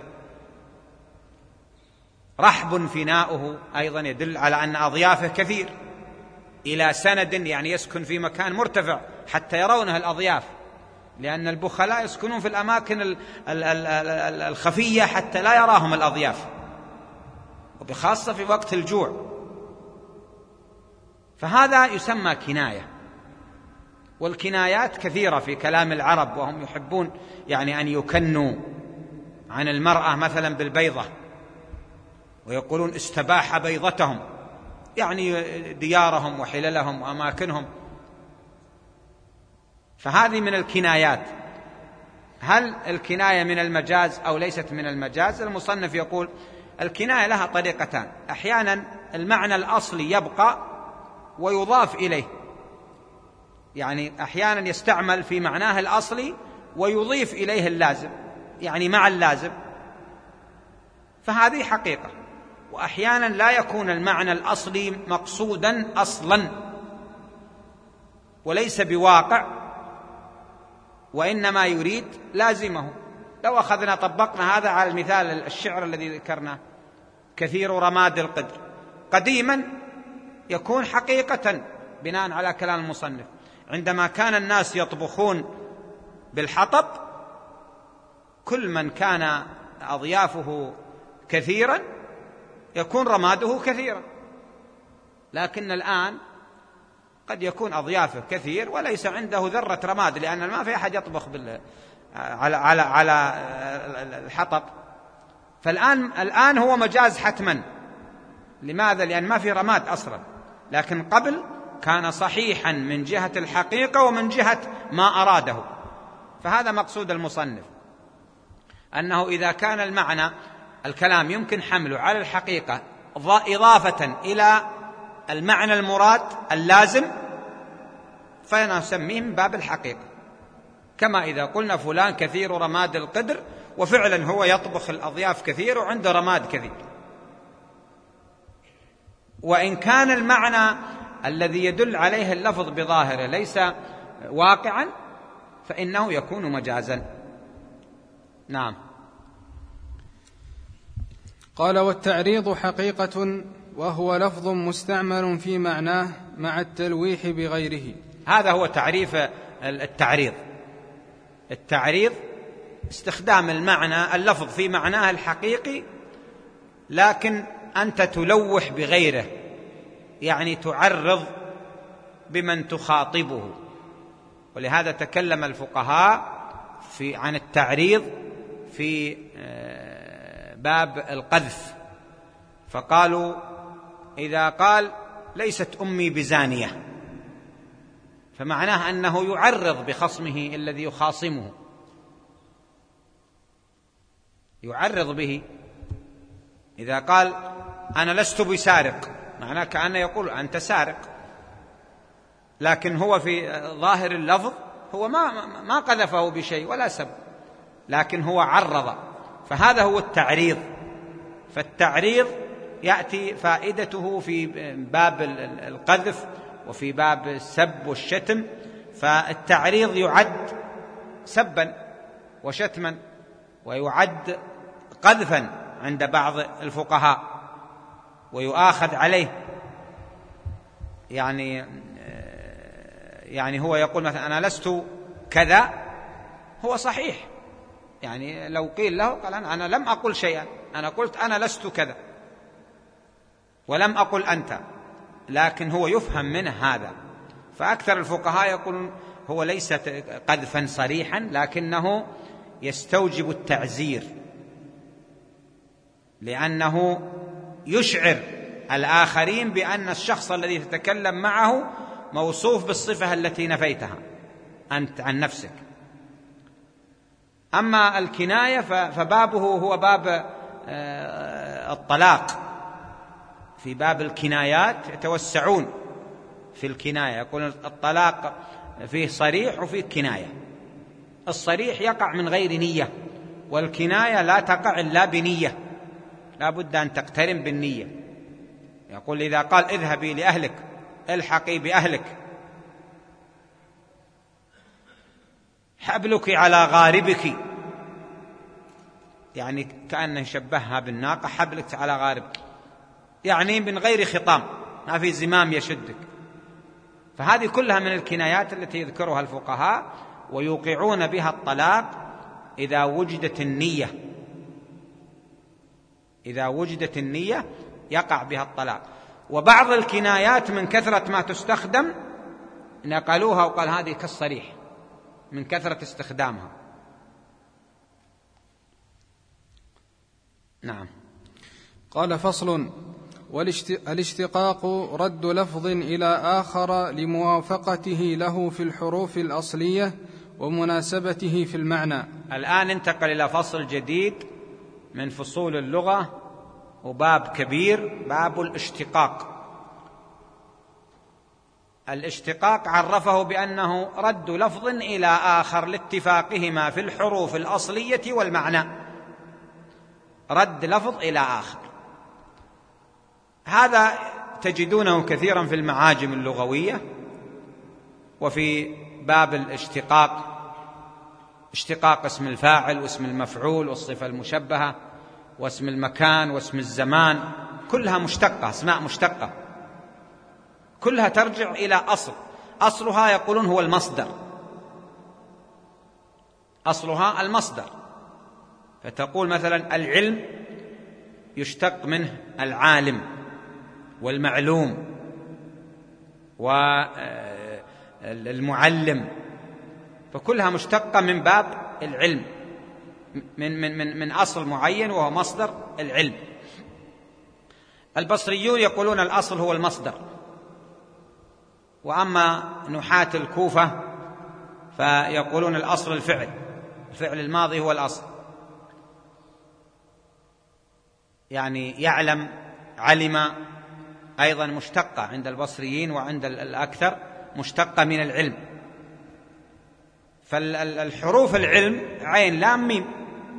رحب فناؤه أيضا يدل على أن أضيافه كثير، إلى سند يعني يسكن في مكان مرتفع حتى يرونه الأضياف، لأن البخلاء يسكنون في الأماكن الخفية حتى لا يراهم الأضياف، وبخاصة في وقت الجوع. فهذا يسمى كناية. والكنايات كثيرة في كلام العرب، وهم يحبون يعني أن يكنوا عن المرأة مثلا بالبيضة، ويقولون استباح بيضتهم، يعني ديارهم وحللهم وأماكنهم. فهذه من الكنايات. هل الكناية من المجاز أو ليست من المجاز؟ المصنف يقول الكناية لها طريقتان. أحيانا المعنى الأصلي يبقى ويضاف إليه، يعني أحيانا يستعمل في معناه الأصلي ويضيف إليه اللازم، يعني مع اللازم، فهذه حقيقة. وأحيانا لا يكون المعنى الأصلي مقصودا أصلا وليس بواقع، وإنما يريد لازمه. لو أخذنا طبقنا هذا على المثال الشعر الذي ذكرناه، كثير رماد القدر، قديما يكون حقيقة بناء على كلام المصنف. عندما كان الناس يطبخون بالحطب، كل من كان أضيافه كثيرا يكون رماده كثيرا. لكن الآن قد يكون أضيافه كثير وليس عنده ذرة رماد، لأن ما في أحد يطبخ على الحطب. فالآن هو مجاز حتما. لماذا؟ لأن ما في رماد أصلا. لكن قبل كان صحيحا من جهة الحقيقة ومن جهة ما أراده. فهذا مقصود المصنف، أنه إذا كان المعنى الكلام يمكن حمله على الحقيقة إضافة إلى المعنى المراد اللازم، فنسميه من باب الحقيقة. كما إذا قلنا فلان كثير رماد القدر، وفعلا هو يطبخ الأضياف كثير وعنده رماد كثير. وإن كان المعنى الذي يدل عليه اللفظ بظاهره ليس واقعا، فإنه يكون مجازا. نعم. قال: والتعريض حقيقة، وهو لفظ مستعمل في معناه مع التلويح بغيره. هذا هو تعريف التعريض. التعريض استخدام المعنى اللفظ في معناه الحقيقي، لكن أنت تلوح بغيره، يعني تعرض بمن تخاطبه. ولهذا تكلم الفقهاء عن التعريض في باب القذف، فقالوا إذا قال ليست أمي بزانية، فمعناه أنه يعرض بخصمه الذي يخاصمه، يعرض به. إذا قال أنا لست بسارق، معناه كأنه يقول أنت سارق، لكن هو في ظاهر اللفظ هو ما قذفه بشيء ولا سب، لكن هو عرض. فهذا هو التعريض. فالتعريض يأتي فائدته في باب القذف وفي باب السب والشتم. فالتعريض يعد سبا وشتما، ويعد قذفا عند بعض الفقهاء، ويؤاخذ عليه. يعني هو يقول مثلا أنا لست كذا، هو صحيح، يعني لو قيل له قال أنا لم أقل شيئا، أنا قلت أنا لست كذا ولم أقل أنت، لكن هو يفهم منه هذا. فأكثر الفقهاء يقولون هو ليس قذفا صريحا، لكنه يستوجب التعزير، لأنه يشعر الآخرين بأن الشخص الذي تتكلم معه موصوف بالصفة التي نفيتها أنت عن نفسك. أما الكناية فبابه هو باب الطلاق. في باب الكنايات يتوسعون في الكناية، يقول الطلاق فيه صريح وفيه كناية. الصريح يقع من غير نية، والكناية لا تقع إلا بنية، لا بد أن تقترن بالنية. يقول إذا قال اذهبي لأهلك، الحقي بأهلك، حبلك على غاربك، يعني كأنه شبهها بالناقة، حبلك على غاربك، يعني من غير خطام، ما في زمام يشدك. فهذه كلها من الكنايات التي يذكرها الفقهاء، ويوقعون بها الطلاق إذا وجدت النية. إذا وجدت النية يقع بها الطلاق. وبعض الكنايات من كثرة ما تستخدم نقلوها وقال هذه كالصريح من كثرة استخدامها. نعم. قال: فصل: الاشتقاق رد لفظ إلى آخر لموافقته له في الحروف الأصلية ومناسبته في المعنى. الآن انتقل إلى فصل جديد من فصول اللغة وباب كبير، باب الاشتقاق. الاشتقاق عرفه بأنه رد لفظ إلى آخر لاتفاقهما في الحروف الأصلية والمعنى. رد لفظ إلى آخر، هذا تجدونه كثيرا في المعاجم اللغوية وفي باب الاشتقاق، اشتقاق اسم الفاعل واسم المفعول والصفة المشبهة واسم المكان واسم الزمان، كلها مشتقة، اسماء مشتقة، كلها ترجع إلى أصلها يقولون هو المصدر، أصلها المصدر. فتقول مثلا العلم يشتق منه العالم والمعلوم والمعلم، فكلها مشتقة من باب العلم، من أصل معين وهو مصدر العلم. البصريون يقولون الأصل هو المصدر، وأما نحاة الكوفة فيقولون الأصل الفعل الماضي هو الأصل، يعني يعلم، علم أيضا مشتقة عند البصريين وعند الأكثر مشتقة من العلم. فالحروف العلم عين لام ميم،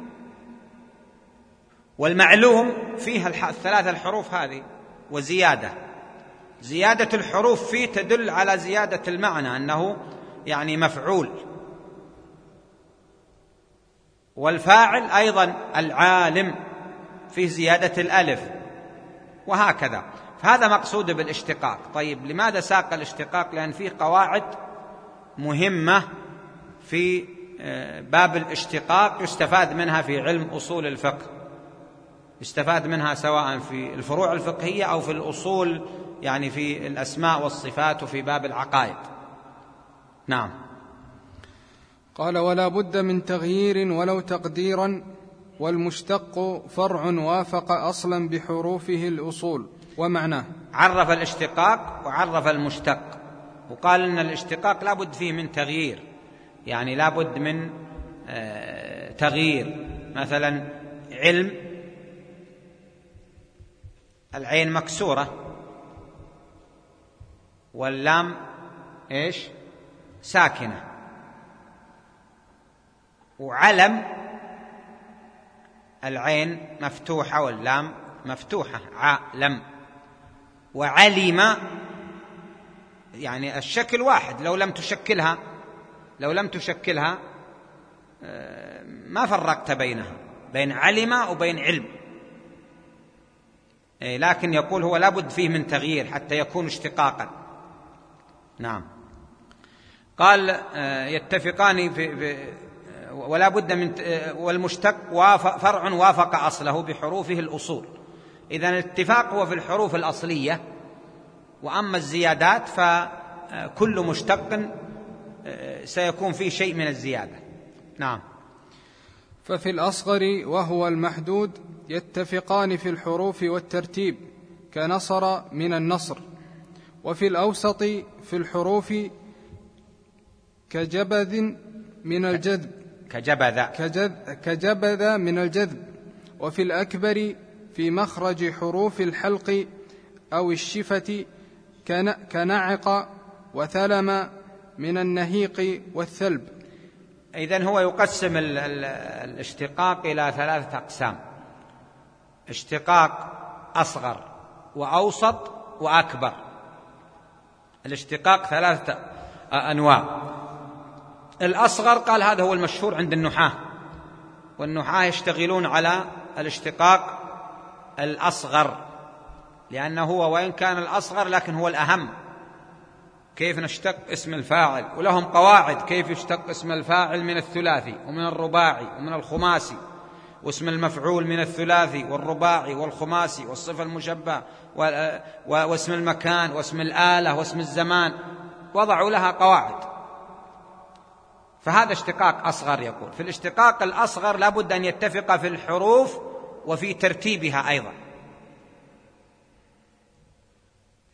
والمعلوم فيها الثلاث الحروف هذه وزيادة، زيادة الحروف فيه تدل على زيادة المعنى أنه يعني مفعول. والفاعل أيضا العالم فيه زيادة الألف، وهكذا. فهذا مقصود بالاشتقاق. طيب لماذا ساق الاشتقاق؟ لأن فيه قواعد مهمة في باب الاشتقاق يستفاد منها في علم أصول الفقه، يستفاد منها سواء في الفروع الفقهية أو في الأصول، يعني في الأسماء والصفات وفي باب العقائد. نعم. قال: ولا بد من تغيير ولو تقديرا، والمشتق فرع وافق أصلا بحروفه الأصول ومعناه. عرف الاشتقاق وعرف المشتق، وقال إن الاشتقاق لا بد فيه من تغيير، يعني لا بد من تغيير. مثلا علم، العين مكسورة واللام إيش؟ ساكنة. وعلم، العين مفتوحة واللام مفتوحة، علم. وعلم يعني الشكل واحد، لو لم تشكلها ما فرقت بينها، بين علم وبين علم. لكن يقول هو لابد فيه من تغيير حتى يكون اشتقاقا. نعم. قال يتفقان ولا بد من والمشتق فرع وافق أصله بحروفه الأصول. إذن الاتفاق هو في الحروف الأصلية، وأما الزيادات فكل مشتق سيكون فيه شيء من الزيادة. نعم. ففي الأصغر وهو المحدود يتفقان في الحروف والترتيب كنصر من النصر، وفي الأوسط في الحروف كجبذ من الجذب، كجبذ من الجذب، وفي الأكبر في مخرج حروف الحلق أو الشفة كنعق وثلم من النهيق والثلب. إذن هو يقسم الاشتقاق إلى ثلاثة أقسام: اشتقاق أصغر وأوسط وأكبر. الاشتقاق ثلاثة أنواع. الأصغر قال هذا هو المشهور عند النحاة، والنحاة يشتغلون على الاشتقاق الأصغر، لأنه هو وإن كان الأصغر لكن هو الأهم. كيف نشتق اسم الفاعل، ولهم قواعد كيف يشتق اسم الفاعل من الثلاثي ومن الرباعي ومن الخماسي، واسم المفعول من الثلاثي والرباعي والخماسي والصفة المشبهة، واسم المكان واسم الآلة واسم الزمان، وضعوا لها قواعد. فهذا اشتقاق أصغر. يقول في الاشتقاق الأصغر لابد أن يتفق في الحروف وفي ترتيبها أيضا.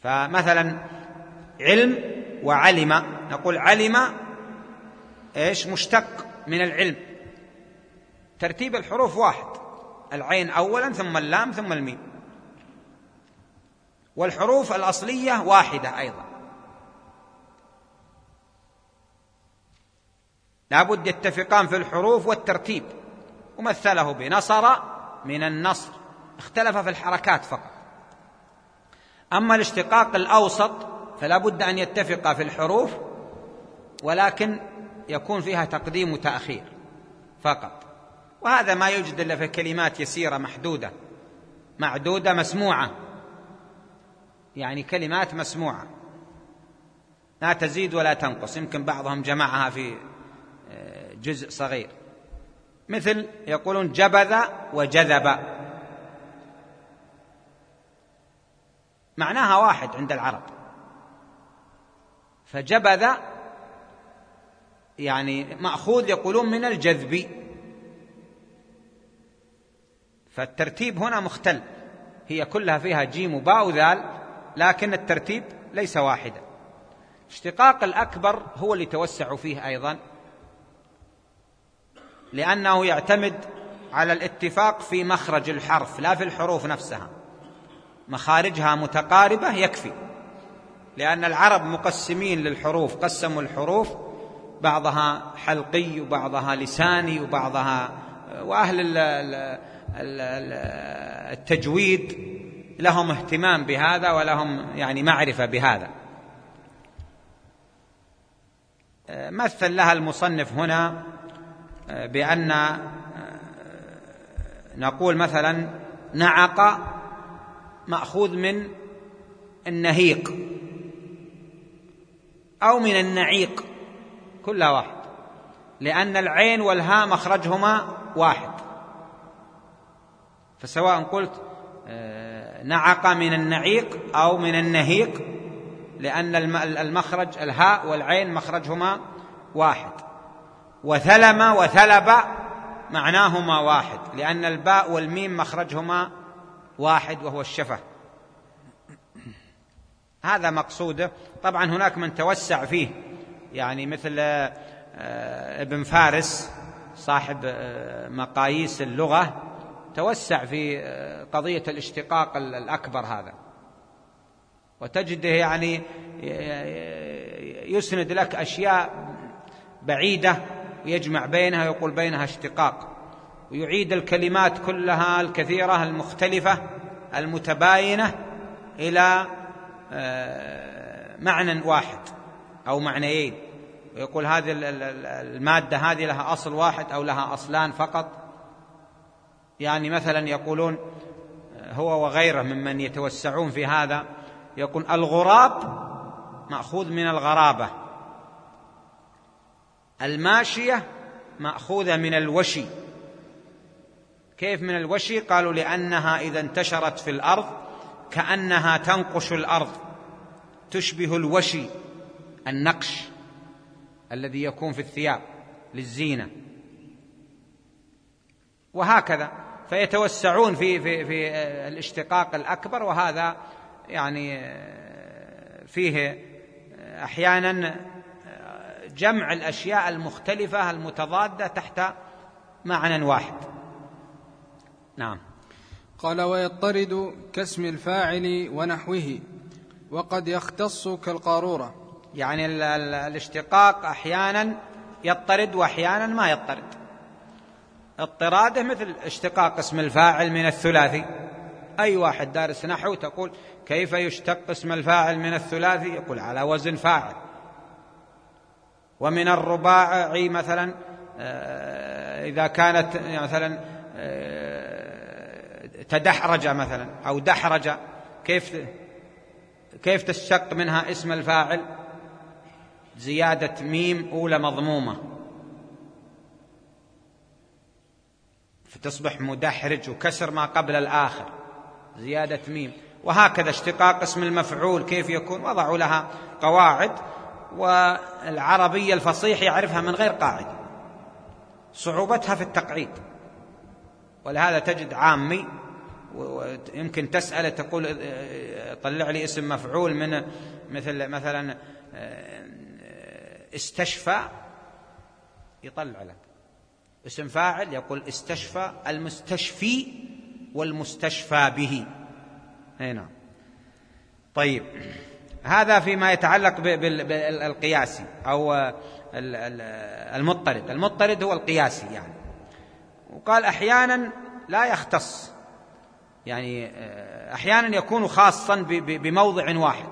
فمثلا علم وعلم، نقول علم إيش؟ مشتق من العلم. ترتيب الحروف واحد، العين أولا ثم اللام ثم الميم، والحروف الأصلية واحدة أيضا. لابد يتفقان في الحروف والترتيب. ومثله بنصر من النصر، اختلف في الحركات فقط. أما الاشتقاق الأوسط فلا بد أن يتفق في الحروف، ولكن يكون فيها تقديم وتأخير فقط. وهذا ما يوجد إلا في كلمات يسيرة محدودة معدودة مسموعة، يعني كلمات مسموعة لا تزيد ولا تنقص، يمكن بعضهم جمعها في جزء صغير، مثل يقولون جبذ وجذب، معناها واحد عند العرب. فجبذ يعني مأخوذ يقولون من الجذب، فالترتيب هنا مختل، هي كلها فيها جيم وباء وذال، لكن الترتيب ليس واحدا. اشتقاق الأكبر هو اللي توسعوا فيه أيضا، لأنه يعتمد على الاتفاق في مخرج الحرف لا في الحروف نفسها، مخارجها متقاربة يكفي، لأن العرب مقسمين للحروف، قسموا الحروف بعضها حلقي وبعضها لساني وبعضها، وأهل التجويد لهم اهتمام بهذا ولهم يعني معرفة بهذا. مثل لها المصنف هنا بأن نقول مثلا نعق مأخوذ من النهيق أو من النعيق، كلها واحد، لأن العين والهاء مخرجهما واحد. فسواء قلت نعق من النعيق أو من النهيق، لأن المخرج الهاء والعين مخرجهما واحد. وثلم وثلب معناهما واحد، لأن الباء والميم مخرجهما واحد وهو الشفة. هذا مقصوده. طبعا هناك من توسع فيه، يعني مثل ابن فارس صاحب مقاييس اللغة توسع في قضية الاشتقاق الأكبر هذا، وتجده يعني يسند لك أشياء بعيدة ويجمع بينها ويقول بينها اشتقاق، ويعيد الكلمات كلها الكثيرة المختلفة المتباينة إلى معنى واحد أو معنيين، ويقول هذه المادة هذه لها أصل واحد أو لها أصلان فقط. يعني مثلا يقولون هو وغيره ممن يتوسعون في هذا، يقول الغراب مأخوذ من الغرابة، الماشية مأخوذة من الوشي. كيف من الوشي؟ قالوا لأنها إذا انتشرت في الأرض كأنها تنقش الأرض، تشبه الوشي النقش الذي يكون في الثياب للزينة، وهكذا. فيتوسعون في الاشتقاق الأكبر، وهذا يعني فيه أحيانا جمع الأشياء المختلفة المتضادة تحت معنى واحد. نعم. قال ويضطرد كاسم الفاعل ونحوه، وقد يختص كالقارورة. يعني الاشتقاق أحيانا يضطرد وأحيانا ما يضطرد. اضطراده مثل اشتقاق اسم الفاعل من الثلاثي، أي واحد دارس نحو تقول كيف يشتق اسم الفاعل من الثلاثي؟ يقول على وزن فاعل. ومن الرباعي مثلا إذا كانت مثلا تدحرج مثلا أو دحرج، كيف تشتق منها اسم الفاعل؟ زيادة ميم أولى مضمومة فتصبح مدحرج، وكسر ما قبل الآخر زيادة ميم. وهكذا اشتقاق اسم المفعول كيف يكون؟ وضعوا لها قواعد، والعربية الفصيح يعرفها من غير قاعدة، صعوبتها في التقعيد. ولهذا تجد عامي ويمكن تسأل تقول طلع لي اسم مفعول من مثلا استشفى، يطلع لك اسم فاعل يقول استشفى المستشفي والمستشفى به. هنا طيب، هذا فيما يتعلق بالقياسي أو المضطرد. المضطرد هو القياسي يعني. وقال أحيانا لا يختص، يعني أحيانا يكون خاصا بموضع واحد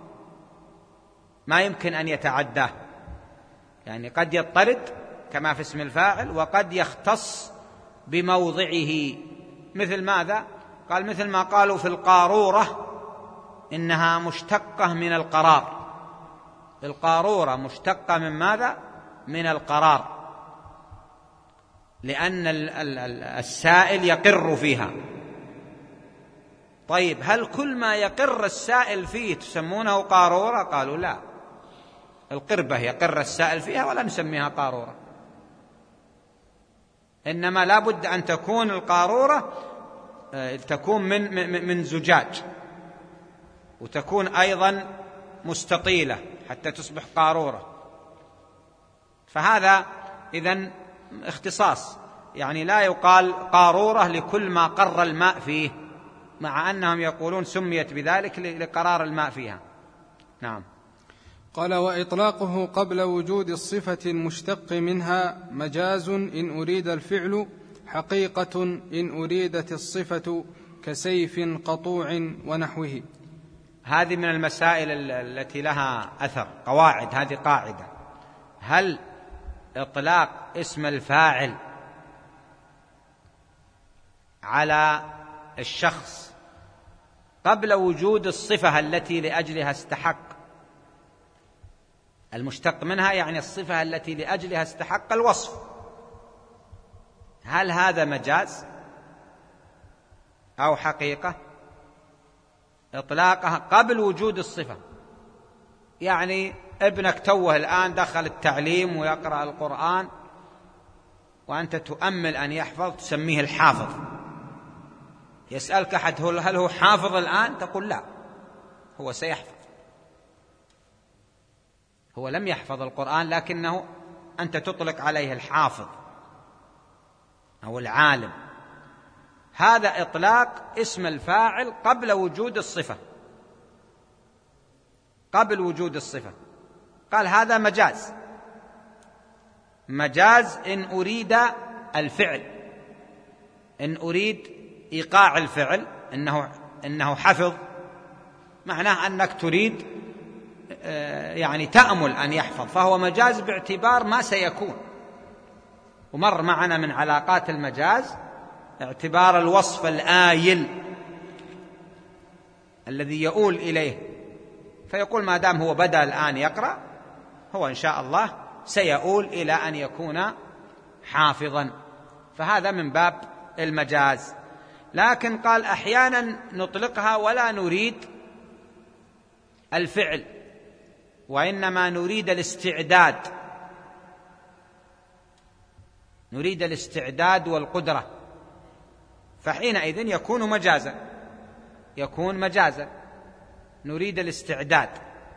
ما يمكن أن يتعداه، يعني قد يضطرد كما في اسم الفاعل، وقد يختص بموضعه. مثل ماذا؟ قال مثل ما قالوا في القارورة إنها مشتقة من القرار. القارورة مشتقة من ماذا؟ من القرار، لأن السائل يقر فيها. طيب، هل كل ما يقر السائل فيه تسمونه قارورة؟ قالوا لا، القربة يقر السائل فيها ولا نسميها قارورة، إنما لا بد أن تكون القارورة تكون من زجاج، وتكون أيضا مستطيلة حتى تصبح قارورة. فهذا إذن اختصاص، يعني لا يقال قارورة لكل ما قر الماء فيه، مع أنهم يقولون سميت بذلك لقرار الماء فيها. نعم. قال: وإطلاقه قبل وجود الصفة المشتق منها مجاز إن أريد الفعل، حقيقة إن أريدت الصفة، كسيف قطوع ونحوه. هذه من المسائل التي لها أثر، قواعد. هذه قاعدة: هل إطلاق اسم الفاعل على الشخص قبل وجود الصفة التي لأجلها استحق المشتق منها، يعني الصفة التي لأجلها استحق الوصف، هل هذا مجاز أو حقيقة؟ إطلاقها قبل وجود الصفة، يعني ابنك توه الآن دخل التعليم ويقرأ القرآن، وأنت تؤمل أن يحفظ، تسميه الحافظ. يسألك أحد هل هو حافظ الآن؟ تقول لا، هو سيحفظ. هو لم يحفظ القرآن، لكنه أنت تطلق عليه الحافظ أو العالم. هذا إطلاق اسم الفاعل قبل وجود الصفة، قبل وجود الصفة. قال هذا مجاز، مجاز إن أريد الفعل، إن أريد إيقاع الفعل، إنه حفظ، معناه أنك تريد يعني تأمل أن يحفظ، فهو مجاز باعتبار ما سيكون. ومر معنا من علاقات المجاز اعتبار الوصف الآيل الذي يؤول إليه، فيقول ما دام هو بدأ الآن يقرأ، هو إن شاء الله سيؤول إلى أن يكون حافظا، فهذا من باب المجاز. لكن قال أحيانا نطلقها ولا نريد الفعل، وإنما نريد الاستعداد، نريد الاستعداد والقدرة، فحينئذ يكون مجازا، يكون مجازا، نريد الاستعداد،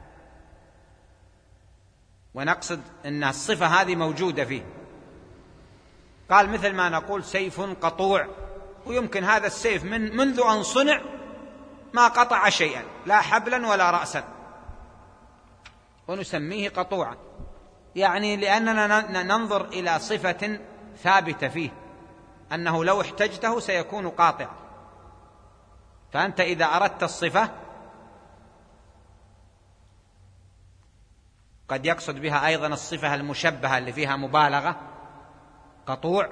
ونقصد أن الصفة هذه موجودة فيه. قال مثل ما نقول سيف قطوع، ويمكن هذا السيف منذ أن صنع ما قطع شيئا، لا حبلا ولا رأسا، ونسميه قطوعا، يعني لأننا ننظر إلى صفة ثابتة فيه، أنه لو احتجته سيكون قاطع. فأنت إذا أردت الصفة قد يقصد بها أيضا الصفة المشبهة اللي فيها مبالغة. قطوع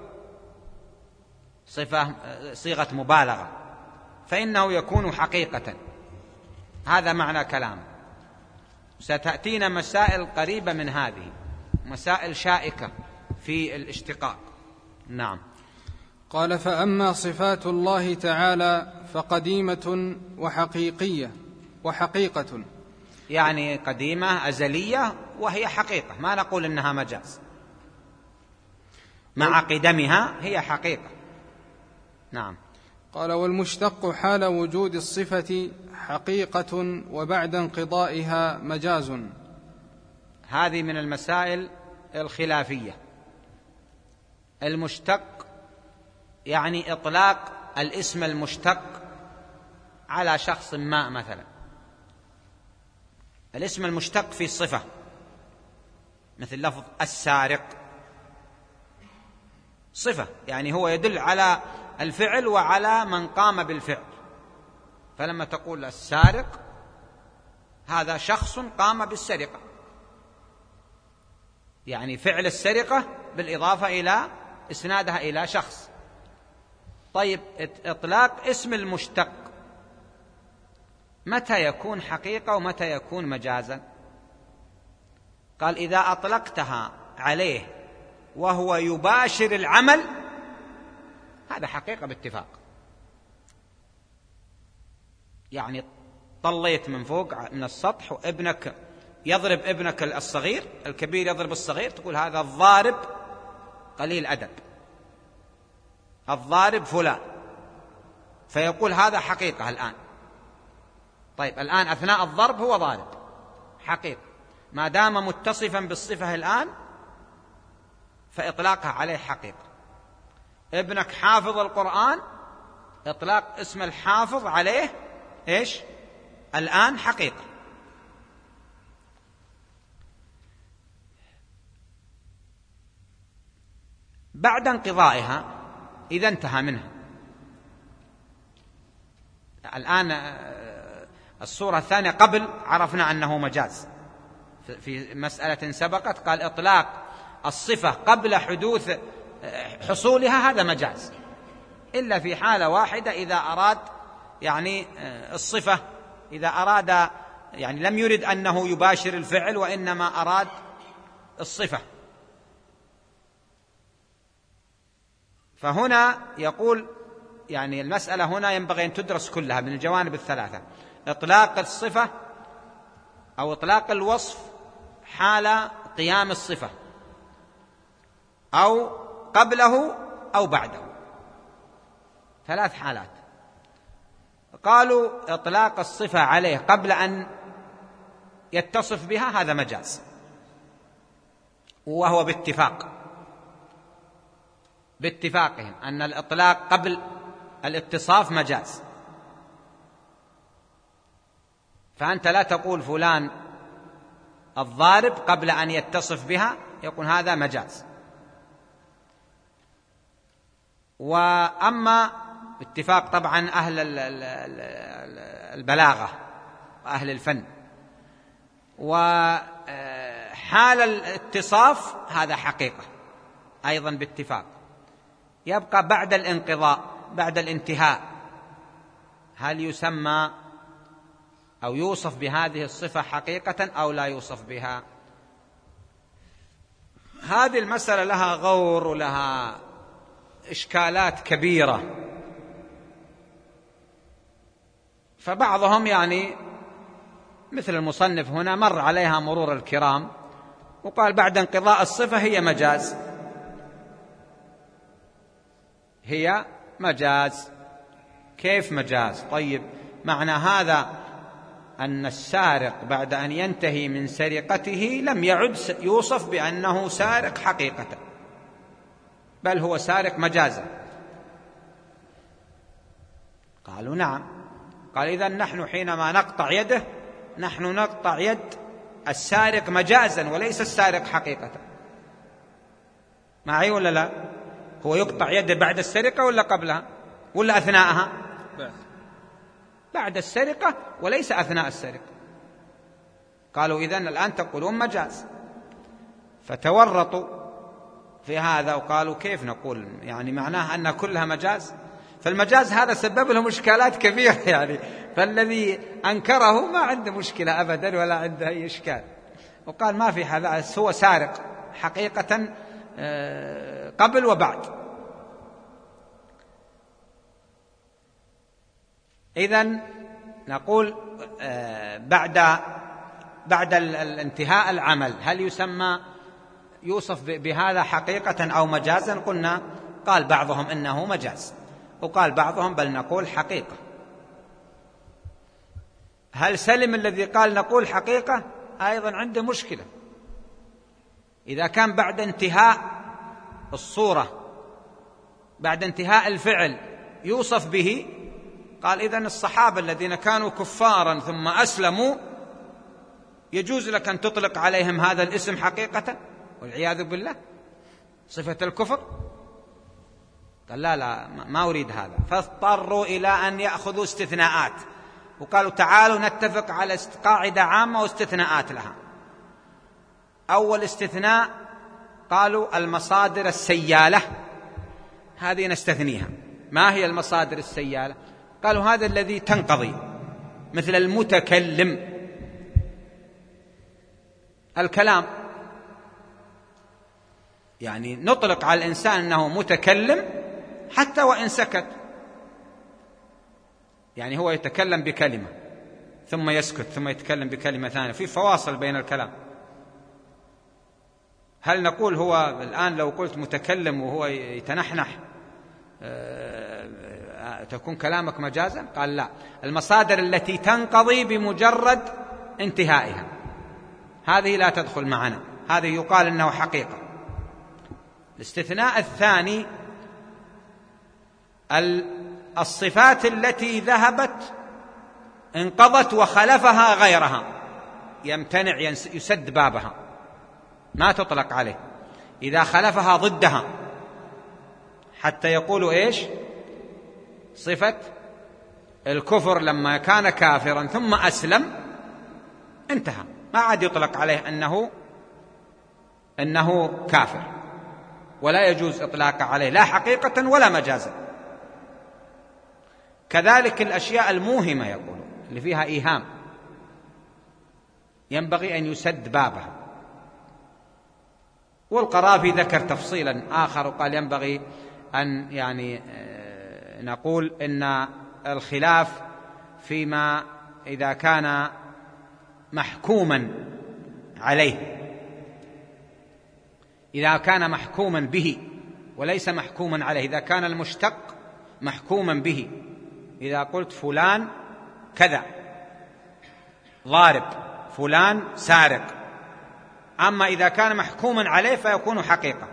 صيغة مبالغة، فإنه يكون حقيقة. هذا معنى كلام. ستأتينا مسائل قريبة من هذه، مسائل شائكة في الاشتقاق. نعم. قال: فأما صفات الله تعالى فقديمة وحقيقة، يعني قديمة أزلية وهي حقيقة، ما نقول إنها مجاز، مع قدمها هي حقيقة. نعم. قال: والمشتق حال وجود الصفة حقيقة وبعد انقضائها مجاز. هذه من المسائل الخلافية. المشتق يعني إطلاق الاسم المشتق على شخص ما، مثلا الاسم المشتق في الصفة، مثل لفظ السارق، صفة يعني هو يدل على الفعل وعلى من قام بالفعل، فلما تقول السارق هذا شخص قام بالسرقة، يعني فعل السرقة بالإضافة إلى إسنادها إلى شخص. طيب، إطلاق اسم المشتق متى يكون حقيقة ومتى يكون مجازا؟ قال: إذا أطلقتها عليه وهو يباشر العمل هذا حقيقة باتفاق، يعني طليت من فوق من السطح وابنك يضرب ابنك الصغير، الكبير يضرب الصغير، تقول هذا الضارب قليل أدب، الضارب فلان، فيقول هذا حقيقة الآن. طيب، الآن أثناء الضرب هو ضارب، حقيقة، ما دام متصفا بالصفة الآن فإطلاقها عليه حقيقة. ابنك حافظ القرآن، إطلاق اسم الحافظ عليه إيش؟ الآن حقيقة. بعد انقضائها إذا انتهى منها. الآن الصورة الثانية قبل عرفنا أنه مجاز، في مسألة سبقت قال إطلاق الصفة قبل حدوث حصولها هذا مجاز، إلا في حالة واحدة إذا أراد يعني الصفة، إذا أراد يعني لم يرد أنه يباشر الفعل وإنما أراد الصفة، فهنا يقول يعني المسألة هنا ينبغي أن تدرس كلها من الجوانب الثلاثة: إطلاق الصفة أو إطلاق الوصف حال قيام الصفة، أو قبله أو بعده، ثلاث حالات. قالوا إطلاق الصفة عليه قبل أن يتصف بها هذا مجاز، وهو باتفاقهم أن الإطلاق قبل الاتصاف مجاز، فأنت لا تقول فلان الضارب قبل أن يتصف بها، يقول هذا مجاز. وأما باتفاق طبعا أهل البلاغة وأهل الفن، وحال الاتصاف هذا حقيقة أيضا باتفاق. يبقى بعد الانقضاء، بعد الانتهاء، هل يسمى أو يوصف بهذه الصفة حقيقة أو لا يوصف بها؟ هذه المسألة لها غور ولها إشكالات كبيرة، فبعضهم يعني مثل المصنف هنا مر عليها مرور الكرام وقال بعد انقضاء الصفة هي مجاز، هي مجاز. كيف مجاز؟ طيب، معنى هذا أن السارق بعد أن ينتهي من سرقته لم يعد يوصف بأنه سارق حقيقة، بل هو سارق مجازا. قالوا نعم. قال إذن نحن حينما نقطع يده نحن نقطع يد السارق مجازا وليس السارق حقيقة. معي ولا لا؟ هو يقطع يده بعد السرقة ولا قبلها ولا أثناءها؟ بعد السرقة وليس أثناء السرقة. قالوا إذن الآن تقولون مجاز، فتورطوا في هذا وقالوا كيف نقول يعني معناه أن كلها مجاز؟ فالمجاز هذا سبب لهم إشكالات كبيرة يعني، فالذي أنكره ما عنده مشكلة أبدا ولا عنده أي إشكال، وقال ما في هذا، هو سارق حقيقة قبل وبعد. إذن نقول بعد الانتهاء العمل هل يسمى يوصف بهذا حقيقة أو مجازا؟ قلنا قال بعضهم إنه مجاز، وقال بعضهم بل نقول حقيقة. هل سلم الذي قال نقول حقيقة؟ أيضا عنده مشكلة. إذا كان بعد انتهاء الصورة، بعد انتهاء الفعل يوصف به، قال إذن الصحابة الذين كانوا كفارا ثم أسلموا يجوز لك أن تطلق عليهم هذا الاسم حقيقة والعياذ بالله، صفة الكفر. قال لا ما أريد هذا، فاضطروا إلى أن يأخذوا استثناءات، وقالوا تعالوا نتفق على قاعدة عامة واستثناءات لها. أول استثناء قالوا المصادر السيالة هذه نستثنيها. ما هي المصادر السيالة؟ قالوا هذا الذي تنقضي، مثل المتكلم، الكلام، يعني نطلق على الإنسان أنه متكلم حتى وإن سكت، يعني هو يتكلم بكلمة ثم يسكت ثم يتكلم بكلمة ثانية، في فواصل بين الكلام. هل نقول هو الآن لو قلت متكلم وهو يتنحنح تكون كلامك مجازا؟ قال لا، المصادر التي تنقضي بمجرد انتهائها هذه لا تدخل معنا، هذه يقال إنه حقيقة. الاستثناء الثاني الصفات التي ذهبت انقضت وخلفها غيرها، يمتنع يسد بابها، ما تطلق عليه إذا خلفها ضدها، حتى يقولوا إيش؟ صفة الكفر لما كان كافرا ثم أسلم انتهى، ما عاد يطلق عليه أنه كافر، ولا يجوز إطلاق عليه لا حقيقة ولا مجازا. كذلك الأشياء الموهمة يقولون اللي فيها إيهام ينبغي أن يسد بابها. والقرافي ذكر تفصيلا آخر وقال ينبغي أن يعني نقول إن الخلاف فيما إذا كان محكوما عليه، إذا كان محكوما به وليس محكوما عليه، إذا كان المشتق محكوما به، إذا قلت فلان كذا ضارب، فلان سارق، أما إذا كان محكوما عليه فيكون حقيقة.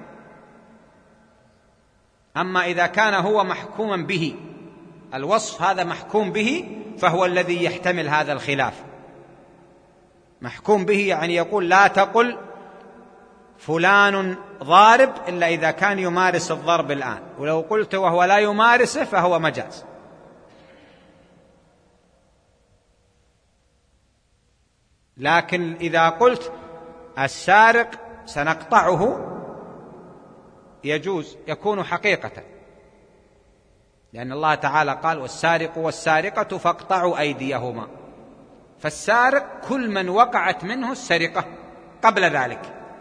أما إذا كان هو محكوما به، الوصف هذا محكوم به، فهو الذي يحتمل هذا الخلاف. محكوم به يعني يقول لا تقل فلان ضارب إلا إذا كان يمارس الضرب الآن، ولو قلت وهو لا يمارسه فهو مجاز. لكن إذا قلت السارق سنقطعه يجوز، يكون حقيقة، لأن الله تعالى قال والسارق والسارقة فاقطعوا أيديهما، فالسارق كل من وقعت منه السرقة قبل ذلك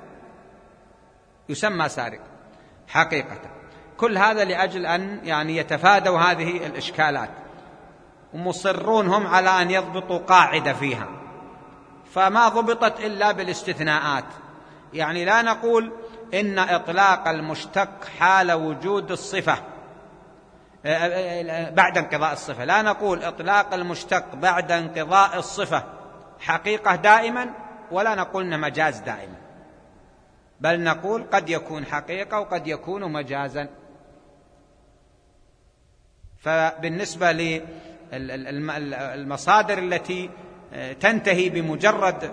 يسمى سارق حقيقة. كل هذا لأجل أن يعني يتفادوا هذه الإشكالات، ومصرون هم على أن يضبطوا قاعدة فيها، فما ضبطت إلا بالاستثناءات. يعني لا نقول إن إطلاق المشتق حال وجود الصفة بعد انقضاء الصفة، لا نقول إطلاق المشتق بعد انقضاء الصفة حقيقة دائما، ولا نقول إنه مجاز دائما، بل نقول قد يكون حقيقة وقد يكون مجازا. فبالنسبة للمصادر التي تنتهي بمجرد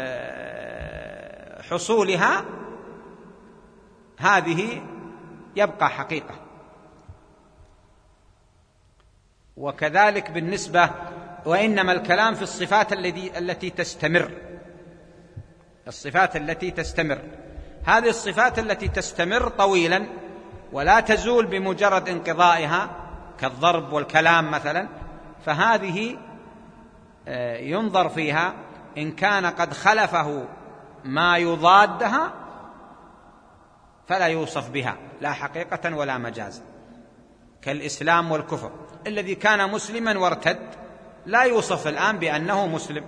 حصولها هذه يبقى حقيقة. وكذلك بالنسبة، وإنما الكلام في الصفات التي تستمر، الصفات التي تستمر، هذه الصفات التي تستمر طويلا ولا تزول بمجرد انقضائها كالضرب والكلام مثلا، فهذه ينظر فيها إن كان قد خلفه ما يضادها فلا يوصف بها لا حقيقة ولا مجازا، كالإسلام والكفر. الذي كان مسلما وارتد لا يوصف الآن بأنه مسلم،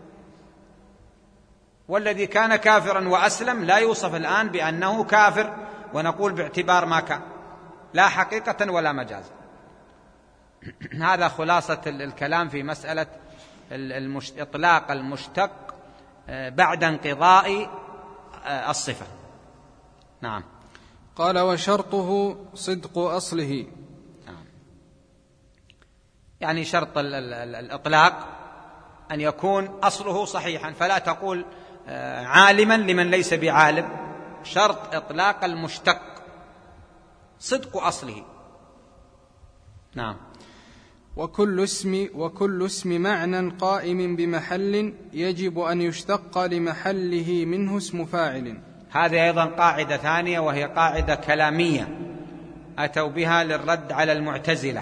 والذي كان كافرا وأسلم لا يوصف الآن بأنه كافر، ونقول باعتبار ما كان لا حقيقة ولا مجازا. هذا خلاصة الكلام في مسألة إطلاق المشتق بعد انقضاء الصفة. نعم. قال: وشرطه صدق أصله. يعني شرط الإطلاق أن يكون أصله صحيحا، فلا تقول عالما لمن ليس بعالم. شرط إطلاق المشتق صدق أصله. نعم. وكل اسم معنى قائم بمحل يجب أن يشتق لمحله منه اسم فاعل. هذه أيضا قاعدة ثانية، وهي قاعدة كلامية أتوا بها للرد على المعتزلة.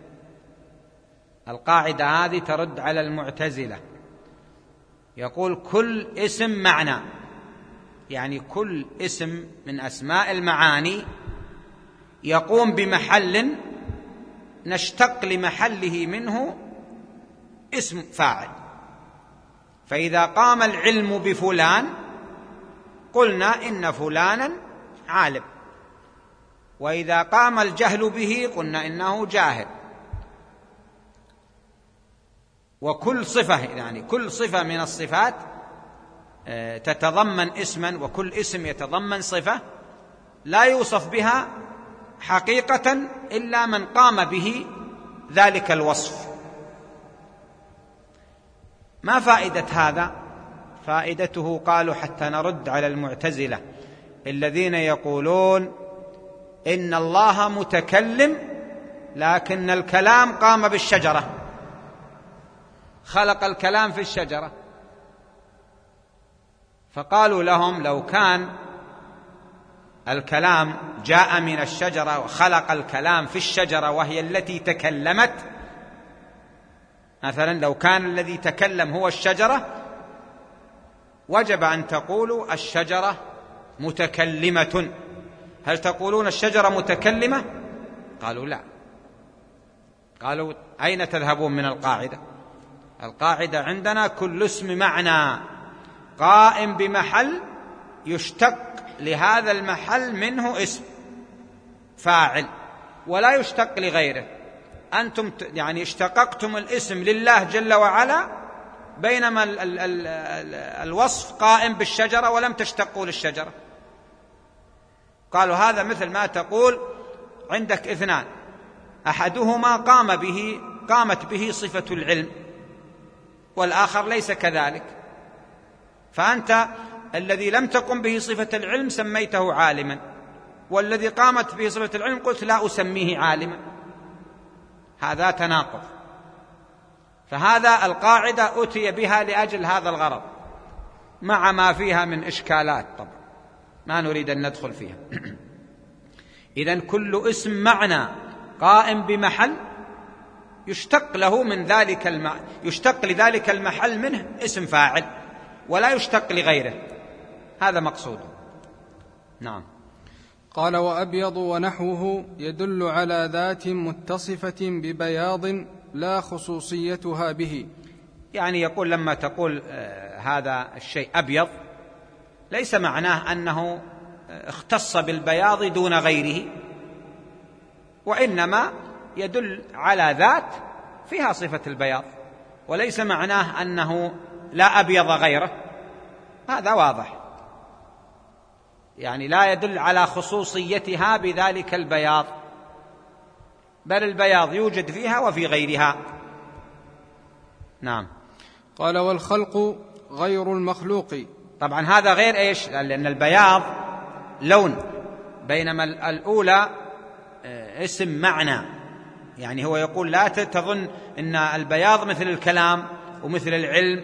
القاعدة هذه ترد على المعتزلة. يقول كل اسم معنى، يعني كل اسم من أسماء المعاني يقوم بمحل نشتق لمحله منه اسم فاعل. فإذا قام العلم بفلان قلنا إن فلانا عالم، وإذا قام الجهل به قلنا إنه جاهل. وكل صفة، يعني كل صفة من الصفات تتضمن اسما، وكل اسم يتضمن صفة لا يوصف بها حقيقة إلا من قام به ذلك الوصف. ما فائدة هذا؟ فائدته قالوا حتى نرد على المعتزلة الذين يقولون إن الله متكلم لكن الكلام قام بالشجرة، خلق الكلام في الشجرة. فقالوا لهم لو كان الكلام جاء من الشجرة وخلق الكلام في الشجرة وهي التي تكلمت، مثلا لو كان الذي تكلم هو الشجرة، وجب أن تقولوا الشجرة متكلمة. هل تقولون الشجرة متكلمة؟ قالوا لا. قالوا أين تذهبون من القاعدة؟ القاعدة عندنا كل اسم معنى قائم بمحل يشتق لهذا المحل منه اسم فاعل ولا يشتق لغيره. أنتم يعني اشتققتم الاسم لله جل وعلا، بينما الوصف قائم بالشجرة ولم تشتقوا للشجرة. قالوا هذا مثل ما تقول عندك اثنان، أحدهما قامت به صفة العلم والآخر ليس كذلك، فأنت الذي لم تقم به صفة العلم سميته عالما، والذي قامت به صفة العلم قلت لا أسميه عالما. هذا تناقض. فهذا القاعدة أتي بها لأجل هذا الغرض، مع ما فيها من إشكالات طبعا ما نريد أن ندخل فيها. إذن كل اسم معنى قائم بمحل يشتق له من ذلك يشتق لذلك المحل منه اسم فاعل ولا يشتق لغيره. هذا مقصود. نعم. قال: وأبيض ونحوه يدل على ذات متصفة ببياض لا خصوصيتها به. يعني يقول لما تقول هذا الشيء أبيض ليس معناه أنه اختص بالبياض دون غيره، وإنما يدل على ذات فيها صفة البياض، وليس معناه أنه لا أبيض غيره. هذا واضح، يعني لا يدل على خصوصيتها بذلك البياض، بل البياض يوجد فيها وفي غيرها. نعم. قال: والخلق غير المخلوق. طبعا هذا غير إيش؟ لأن البياض لون، بينما الأولى اسم معنى. يعني هو يقول لا تظن أن البياض مثل الكلام ومثل العلم،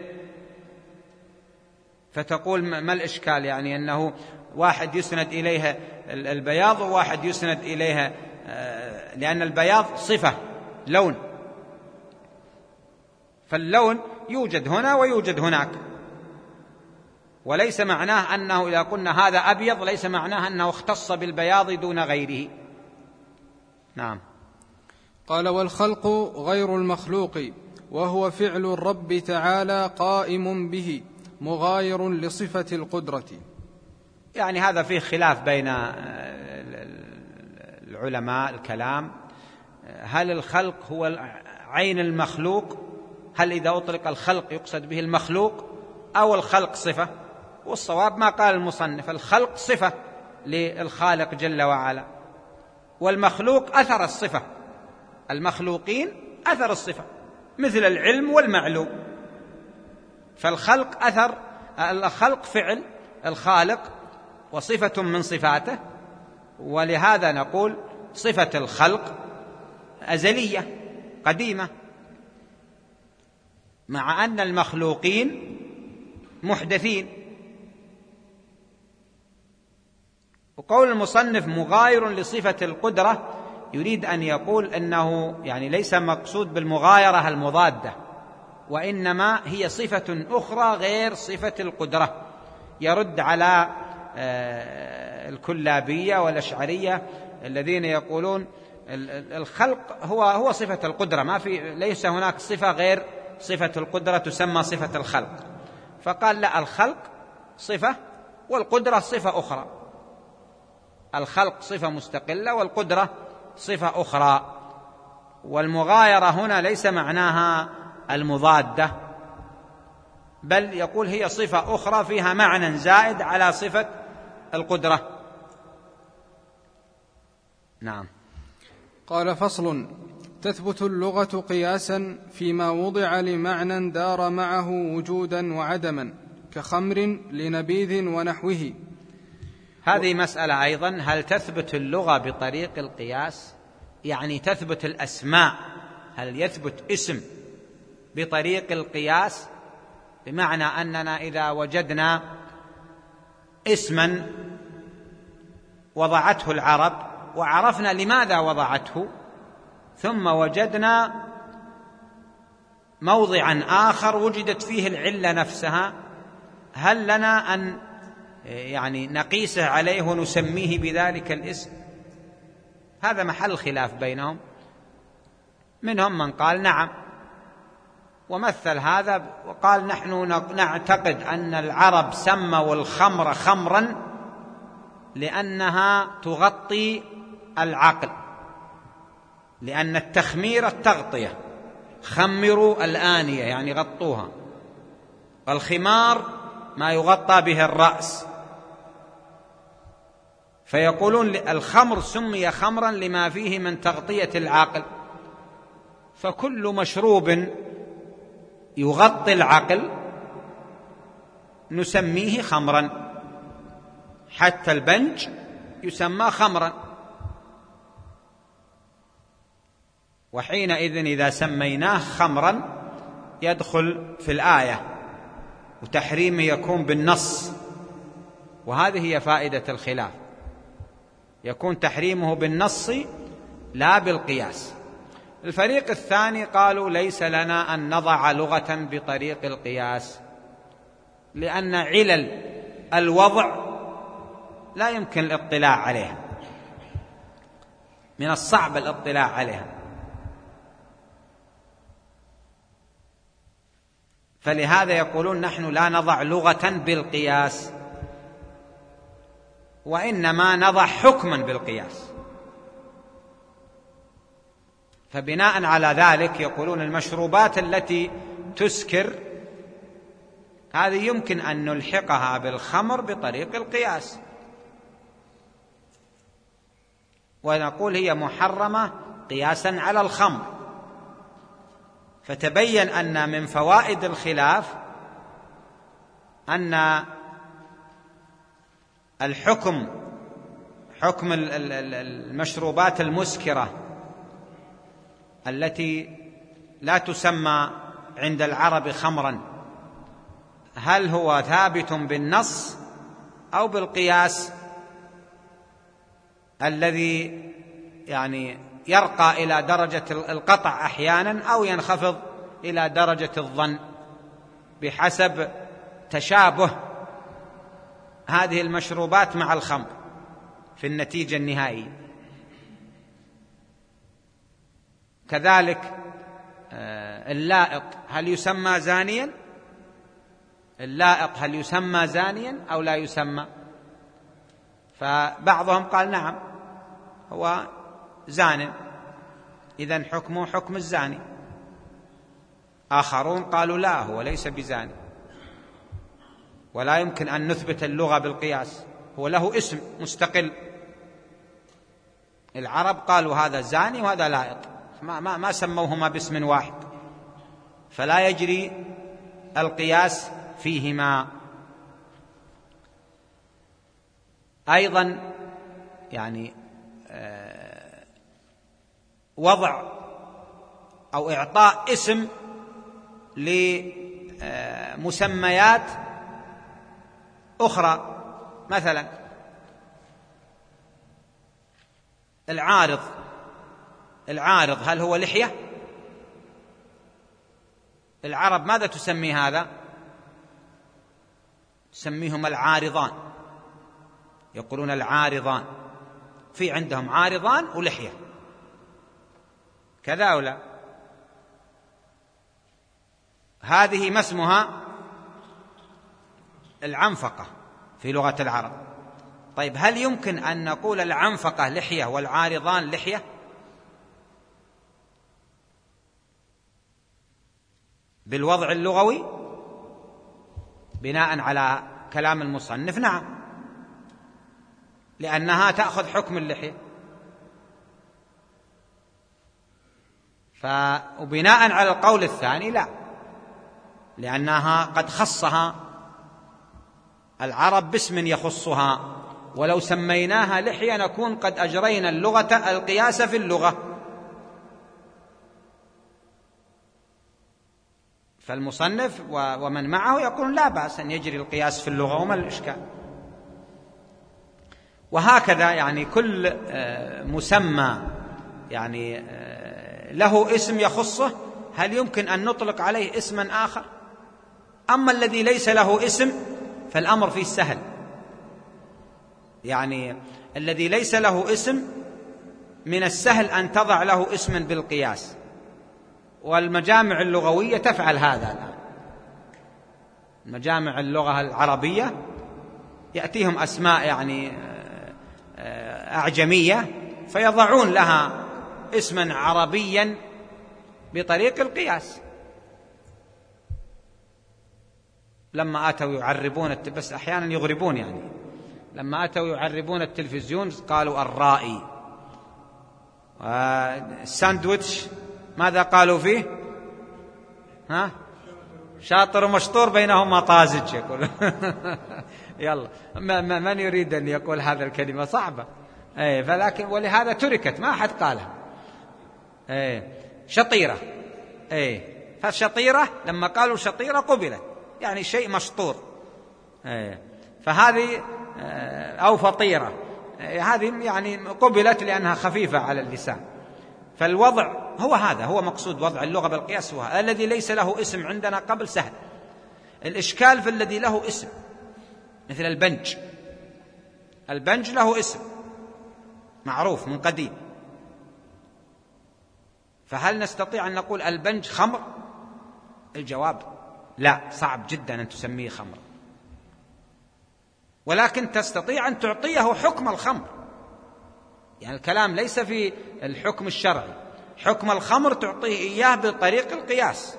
فتقول ما الإشكال؟ يعني أنه واحد يسند إليها البياض وواحد يسند إليها، لأن البياض صفة لون، فاللون يوجد هنا ويوجد هناك، وليس معناه أنه إذا قلنا هذا أبيض ليس معناه أنه اختص بالبياض دون غيره. نعم. قال: والخلق غير المخلوق، وهو فعل الرب تعالى قائم به مغاير لصفة القدرة. يعني هذا فيه خلاف بين العلماء الكلام، هل الخلق هو عين المخلوق؟ هل إذا أطلق الخلق يقصد به المخلوق أو الخلق صفة؟ والصواب ما قال المصنف، الخلق صفة للخالق جل وعلا، والمخلوق أثر الصفة، المخلوقين أثر الصفة مثل العلم والمعلوم. فالخلق أثر، الخلق فعل الخالق وصفة من صفاته، ولهذا نقول صفة الخلق أزلية قديمة، مع أن المخلوقين محدثين. وقول المصنف مغاير لصفة القدرة يريد أن يقول أنه يعني ليس مقصود بالمغايرة المضادة، وإنما هي صفة أخرى غير صفة القدرة. يرد على الكلابية والأشعرية الذين يقولون الخلق هو صفة القدرة، ما في، ليس هناك صفة غير صفة القدرة تسمى صفة الخلق. فقال لا، الخلق صفة والقدرة صفة أخرى، الخلق صفة مستقلة والقدرة صفة أخرى. والمغايرة هنا ليس معناها المضادة، بل يقول هي صفة أخرى فيها معنى زائد على صفة القدرة. نعم. قال: فصل: تثبت اللغة قياسا فيما وضع لمعنى دار معه وجودا وعدما، كخمر لنبيذ ونحوه. هذه مسألة أيضا، هل تثبت اللغة بطريق القياس؟ يعني تثبت الأسماء، هل يثبت اسم بطريق القياس؟ بمعنى أننا إذا وجدنا اسما وضعته العرب وعرفنا لماذا وضعته، ثم وجدنا موضعا آخر وجدت فيه العلة نفسها، هل لنا أن يعني نقيسه عليه ونسميه بذلك الاسم؟ هذا محل خلاف بينهم. منهم من قال نعم، ومثل هذا وقال نحن نعتقد أن العرب سموا الخمر خمرا لأنها تغطي العقل، لأن التخمير التغطية، خمروا الآنية يعني غطوها، والخمار ما يغطى به الرأس، فيقولون الخمر سمي خمرا لما فيه من تغطية العقل. فكل مشروب يغطي العقل نسميه خمرا، حتى البنج يسمى خمرا. وحينئذ إذا سميناه خمرا يدخل في الآية، وتحريمه يكون بالنص، وهذه هي فائدة الخلاف، يكون تحريمه بالنص لا بالقياس. الفريق الثاني قالوا ليس لنا أن نضع لغة بطريق القياس، لأن علل الوضع لا يمكن الاطلاع عليها، من الصعب الاطلاع عليها، فلهذا يقولون نحن لا نضع لغة بالقياس، وإنما نضع حكما بالقياس. فبناء على ذلك يقولون المشروبات التي تسكر هذه يمكن أن نلحقها بالخمر بطريق القياس، ونقول هي محرمة قياسا على الخمر. فتبين أن من فوائد الخلاف أن الحكم، حكم المشروبات المسكرة التي لا تسمى عند العرب خمرا، هل هو ثابت بالنص أو بالقياس الذي يعني يرقى إلى درجة القطع أحيانا أو ينخفض إلى درجة الظن بحسب تشابه هذه المشروبات مع الخمر في النتيجة النهائية. كذلك اللائط هل يسمى زانيا؟ اللائط هل يسمى زانيا أو لا يسمى؟ فبعضهم قال نعم هو زان، إذن حكمه حكم الزاني. آخرون قالوا لا، هو ليس بزاني، ولا يمكن أن نثبت اللغة بالقياس، هو له اسم مستقل. العرب قالوا هذا زاني وهذا لائط، ما سموهما باسم واحد، فلا يجري القياس فيهما. أيضا يعني وضع أو إعطاء اسم لمسميات أخرى، مثلا العارض هل هو لحية؟ العرب ماذا تسمي هذا؟ تسميهما العارضان، يقولون العارضان، في عندهم عارضان ولحية، كذا أو لا؟ هذه ما اسمها؟ العنفقة في لغة العرب. طيب هل يمكن أن نقول العنفقة لحية والعارضان لحية؟ بالوضع اللغوي بناء على كلام المصنف نعم، لأنها تأخذ حكم اللحية. وبناء على القول الثاني لا، لأنها قد خصها العرب باسم يخصها، ولو سميناها لحية نكون قد أجرينا اللغة القياس في اللغة. فالمصنف ومن معه يقول لا بأس أن يجري القياس في اللغة، وما الإشكال؟ وهكذا يعني كل مسمى يعني له اسم يخصه، هل يمكن أن نطلق عليه اسما آخر؟ أما الذي ليس له اسم فالأمر فيه سهل، يعني الذي ليس له اسم من السهل أن تضع له اسما بالقياس، والمجامع اللغوية تفعل هذا الآن. مجامع اللغة العربية يأتيهم أسماء يعني أعجمية فيضعون لها اسما عربيا بطريق القياس. لما أتوا يعربون بس أحيانا يغربون، يعني لما أتوا يعربون التلفزيون قالوا الرائي، الساندويتش ماذا قالوا فيه؟ شاطر ومشطور بينهما طازج، يقول يلا من يريد أن يقول هذا الكلمة صعبة، فلكن ولهذا تركت ما أحد قالها. شطيرة، فالشطيرة لما قالوا شطيرة قبلت، يعني شيء مشطور، فهذه أو فطيرة هذه يعني قبلت لأنها خفيفة على اللسان. فالوضع هو هذا، هو مقصود وضع اللغة بالقياس، هو الذي ليس له اسم عندنا قبل سهل. الإشكال في الذي له اسم، مثل البنج له اسم معروف من قديم، فهل نستطيع أن نقول البنج خمر؟ الجواب لا، صعب جدا أن تسميه خمر، ولكن تستطيع أن تعطيه حكم الخمر. يعني الكلام ليس في الحكم الشرعي، حكم الخمر تعطيه إياه بطريق القياس،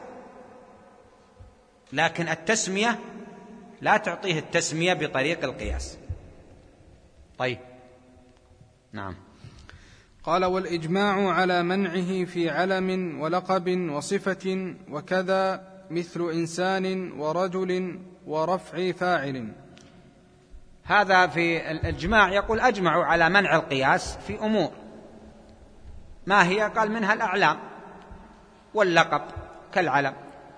لكن التسمية لا تعطيه التسمية بطريق القياس. طيب نعم. قال: والإجماع على منعه في علم ولقب وصفة وكذا، مثل إنسان ورجل ورفع فاعل. هذا في الإجماع، يقول أجمعوا على منع القياس في أمور، ما هي؟ قال منها الأعلام واللقب كالعلم.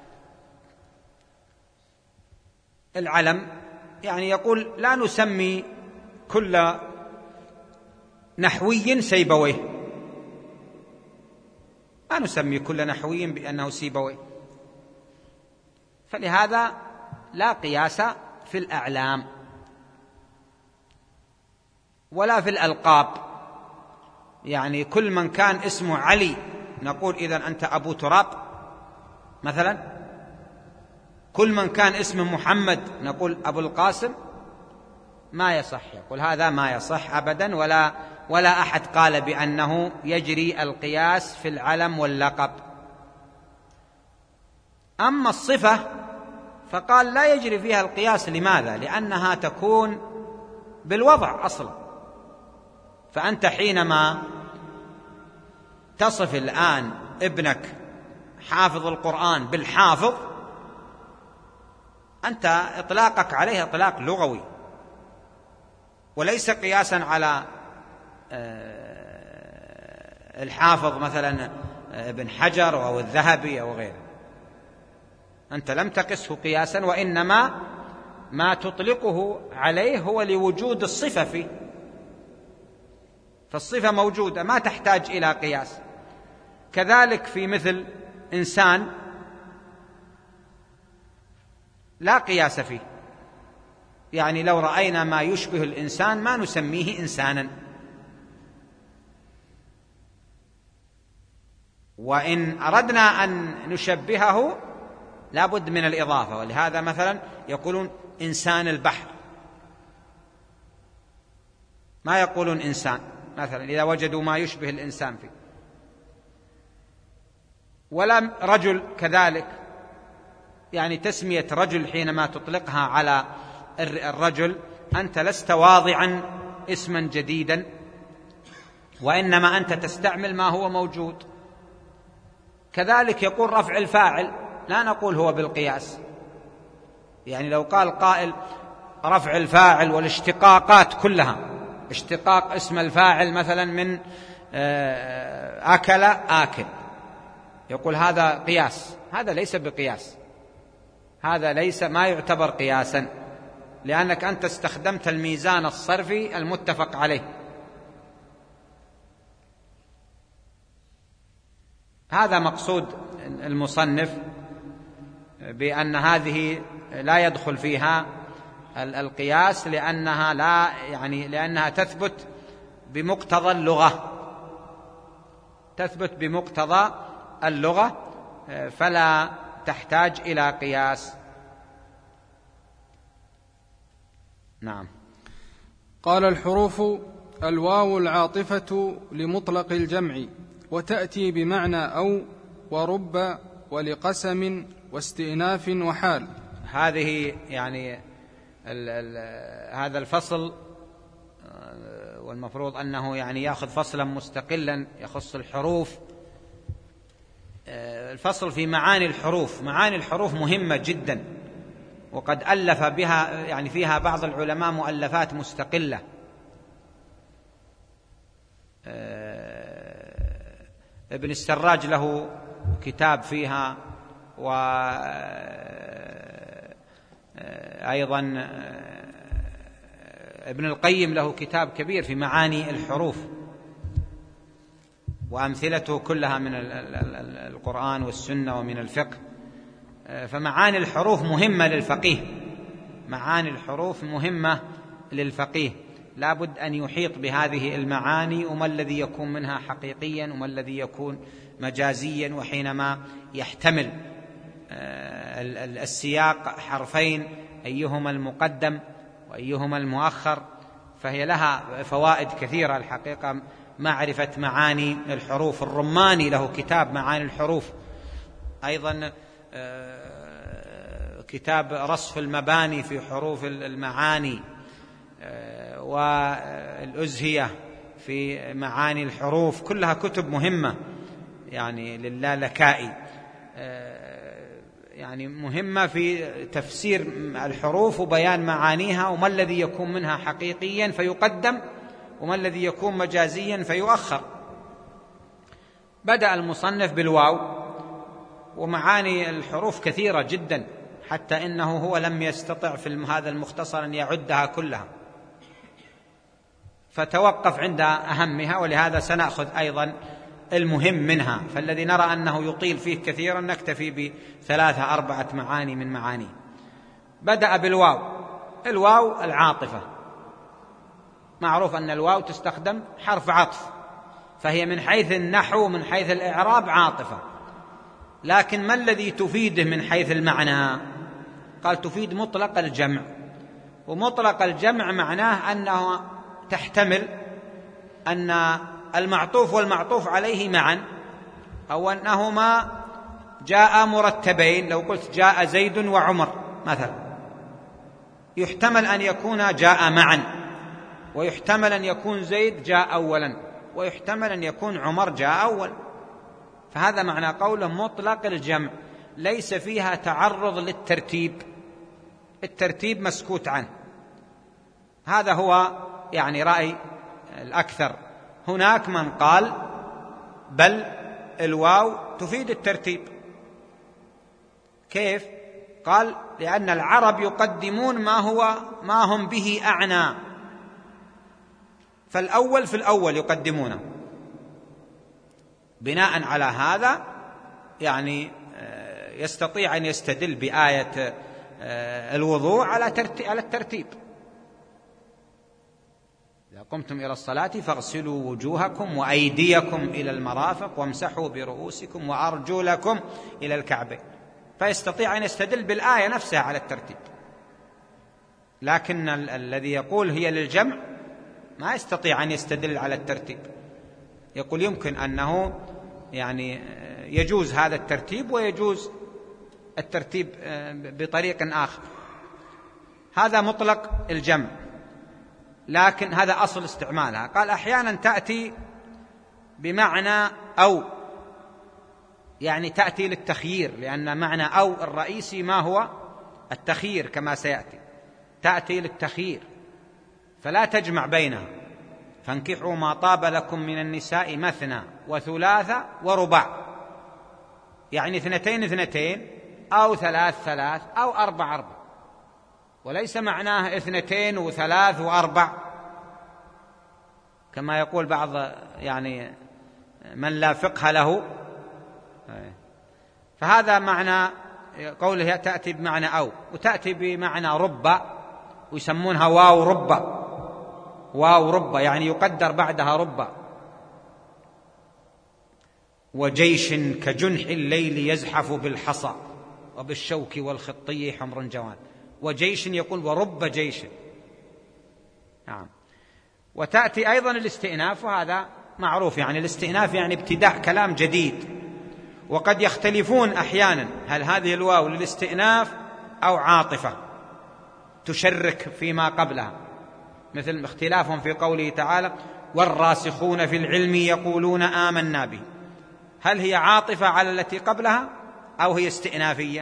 العلم يعني يقول لا نسمي كل نحوي سيبويه، ما نسمي كل نحوي بأنه سيبويه، فلهذا لا قياس في الأعلام ولا في الألقاب. يعني كل من كان اسمه علي نقول إذن أنت أبو تراب مثلا، كل من كان اسمه محمد نقول أبو القاسم، ما يصح، يقول هذا ما يصح أبدا، ولا ولا أحد قال بأنه يجري القياس في العلم واللقب. أما الصفة فقال لا يجري فيها القياس. لماذا؟ لأنها تكون بالوضع أصلا. فأنت حينما تصف الآن ابنك حافظ القرآن بالحافظ، أنت إطلاقك عليه إطلاق لغوي وليس قياسا على الحافظ مثلا ابن حجر أو الذهبي أو غيره. أنت لم تقسه قياسا، وإنما ما تطلقه عليه هو لوجود الصفة فيه، فالصفة موجودة ما تحتاج إلى قياس. كذلك في مثل إنسان لا قياس فيه، يعني لو رأينا ما يشبه الإنسان ما نسميه إنسانا، وإن أردنا أن نشبهه لا بد من الإضافة. ولهذا مثلا يقولون إنسان البحر، ما يقولون إنسان مثلا إذا وجدوا ما يشبه الإنسان فيه. ولا رجل كذلك، يعني تسمية رجل حينما تطلقها على الرجل أنت لست واضعا اسما جديدا، وإنما أنت تستعمل ما هو موجود. كذلك يقول رفع الفاعل، لا نقول هو بالقياس. يعني لو قال قائل رفع الفاعل والاشتقاقات كلها، اشتقاق اسم الفاعل مثلا من أكل آكل، يقول هذا قياس. هذا ليس بقياس، هذا ليس ما يعتبر قياسا، لأنك أنت استخدمت الميزان الصرفي المتفق عليه. هذا مقصود المصنف بأن هذه لا يدخل فيها القياس، لأنها تثبت بمقتضى اللغة، تثبت بمقتضى اللغة، فلا تحتاج إلى قياس. نعم. قال: الحروف الواو العاطفة لمطلق الجمع، وتأتي بمعنى أو ورب ولقسم واستئناف وحال. هذه يعني هذا الفصل، والمفروض أنه يعني يأخذ فصلا مستقلا يخص الحروف. الفصل في معاني الحروف. معاني الحروف مهمة جدا، وقد ألف بها يعني فيها بعض العلماء مؤلفات مستقلة. ابن السراج له كتاب فيها، وأيضا ابن القيم له كتاب كبير في معاني الحروف، وأمثلته كلها من القرآن والسنة ومن الفقه. فمعاني الحروف مهمة للفقيه، معاني الحروف مهمة للفقيه، لا بد أن يحيط بهذه المعاني، وما الذي يكون منها حقيقيا وما الذي يكون مجازيا. وحينما يحتمل السياق حرفين أيهما المقدم وأيهما المؤخر، فهي لها فوائد كثيرة الحقيقة معرفة معاني الحروف. الرماني له كتاب معاني الحروف، أيضا كتاب رصف المباني في حروف المعاني، والأزهية في معاني الحروف، كلها كتب مهمة يعني للالكائي، يعني مهمة في تفسير الحروف وبيان معانيها، وما الذي يكون منها حقيقيا فيقدم وما الذي يكون مجازيا فيؤخر. بدأ المصنف بالواو، ومعاني الحروف كثيرة جدا، حتى إنه هو لم يستطع في هذا المختصر أن يعدها كلها، فتوقف عند أهمها، ولهذا سنأخذ أيضا المهم منها. فالذي نرى أنه يطيل فيه كثيرا نكتفي بثلاثة أربعة معاني من معانيه. بدأ بالواو. الواو العاطفة، معروف أن الواو تستخدم حرف عطف، فهي من حيث النحو من حيث الإعراب عاطفة، لكن ما الذي تفيده من حيث المعنى؟ قال تفيد مطلق الجمع، ومطلق الجمع معناه أنه تحتمل أن المعطوف والمعطوف عليه معا، أو أنهما جاء مرتبين. لو قلت جاء زيد وعمر مثلا، يحتمل أن يكون جاء معا، ويحتمل أن يكون زيد جاء أولا، ويحتمل أن يكون عمر جاء أول. فهذا معنى قوله مطلق الجمع، ليس فيها تعرض للترتيب، الترتيب مسكوت عنه. هذا هو يعني رأي الأكثر. هناك من قال بل الواو تفيد الترتيب. كيف؟ قال لأن العرب يقدمون ما هم به أعنى، فالأول في الأول يقدمونه. بناء على هذا يعني يستطيع أن يستدل بآية الوضوء على الترتيب. إذا قمتم إلى الصلاة فاغسلوا وجوهكم وأيديكم إلى المرافق وامسحوا برؤوسكم وأرجلكم إلى الكعبين، فيستطيع أن يستدل بالآية نفسها على الترتيب. لكن الذي يقول هي للجمع ما يستطيع أن يستدل على الترتيب، يقول يمكن أنه يعني يجوز هذا الترتيب ويجوز الترتيب بطريق آخر. هذا مطلق الجمع، لكن هذا أصل استعمالها. قال أحيانا تأتي بمعنى أو، يعني تأتي للتخيير، لأن معنى أو الرئيسي ما هو التخيير كما سيأتي، تأتي للتخيير فلا تجمع بينها. فانكحوا ما طاب لكم من النساء مثنى وثلاث ورباع، يعني 2 2 أو 3 3 أو 4 4، وليس معناه 2 و3 و4 كما يقول بعض يعني من لا فقه له. فهذا معنى قوله تأتي بمعنى أو، وتأتي بمعنى رب، ويسمونها واو رب، واو رب يعني يقدر بعدها رب. وجيش كجنح الليل يزحف بالحصى وبالشوك والخطي حمر جوان. وجيش يقول ورب جيش. نعم. وتأتي أيضا الاستئناف، وهذا معروف، يعني الاستئناف يعني ابتداء كلام جديد. وقد يختلفون أحيانا هل هذه الواو للاستئناف أو عاطفة تشرك فيما قبلها، مثل اختلافهم في قوله تعالى والراسخون في العلم يقولون آمنا به، هل هي عاطفة على التي قبلها أو هي استئنافية؟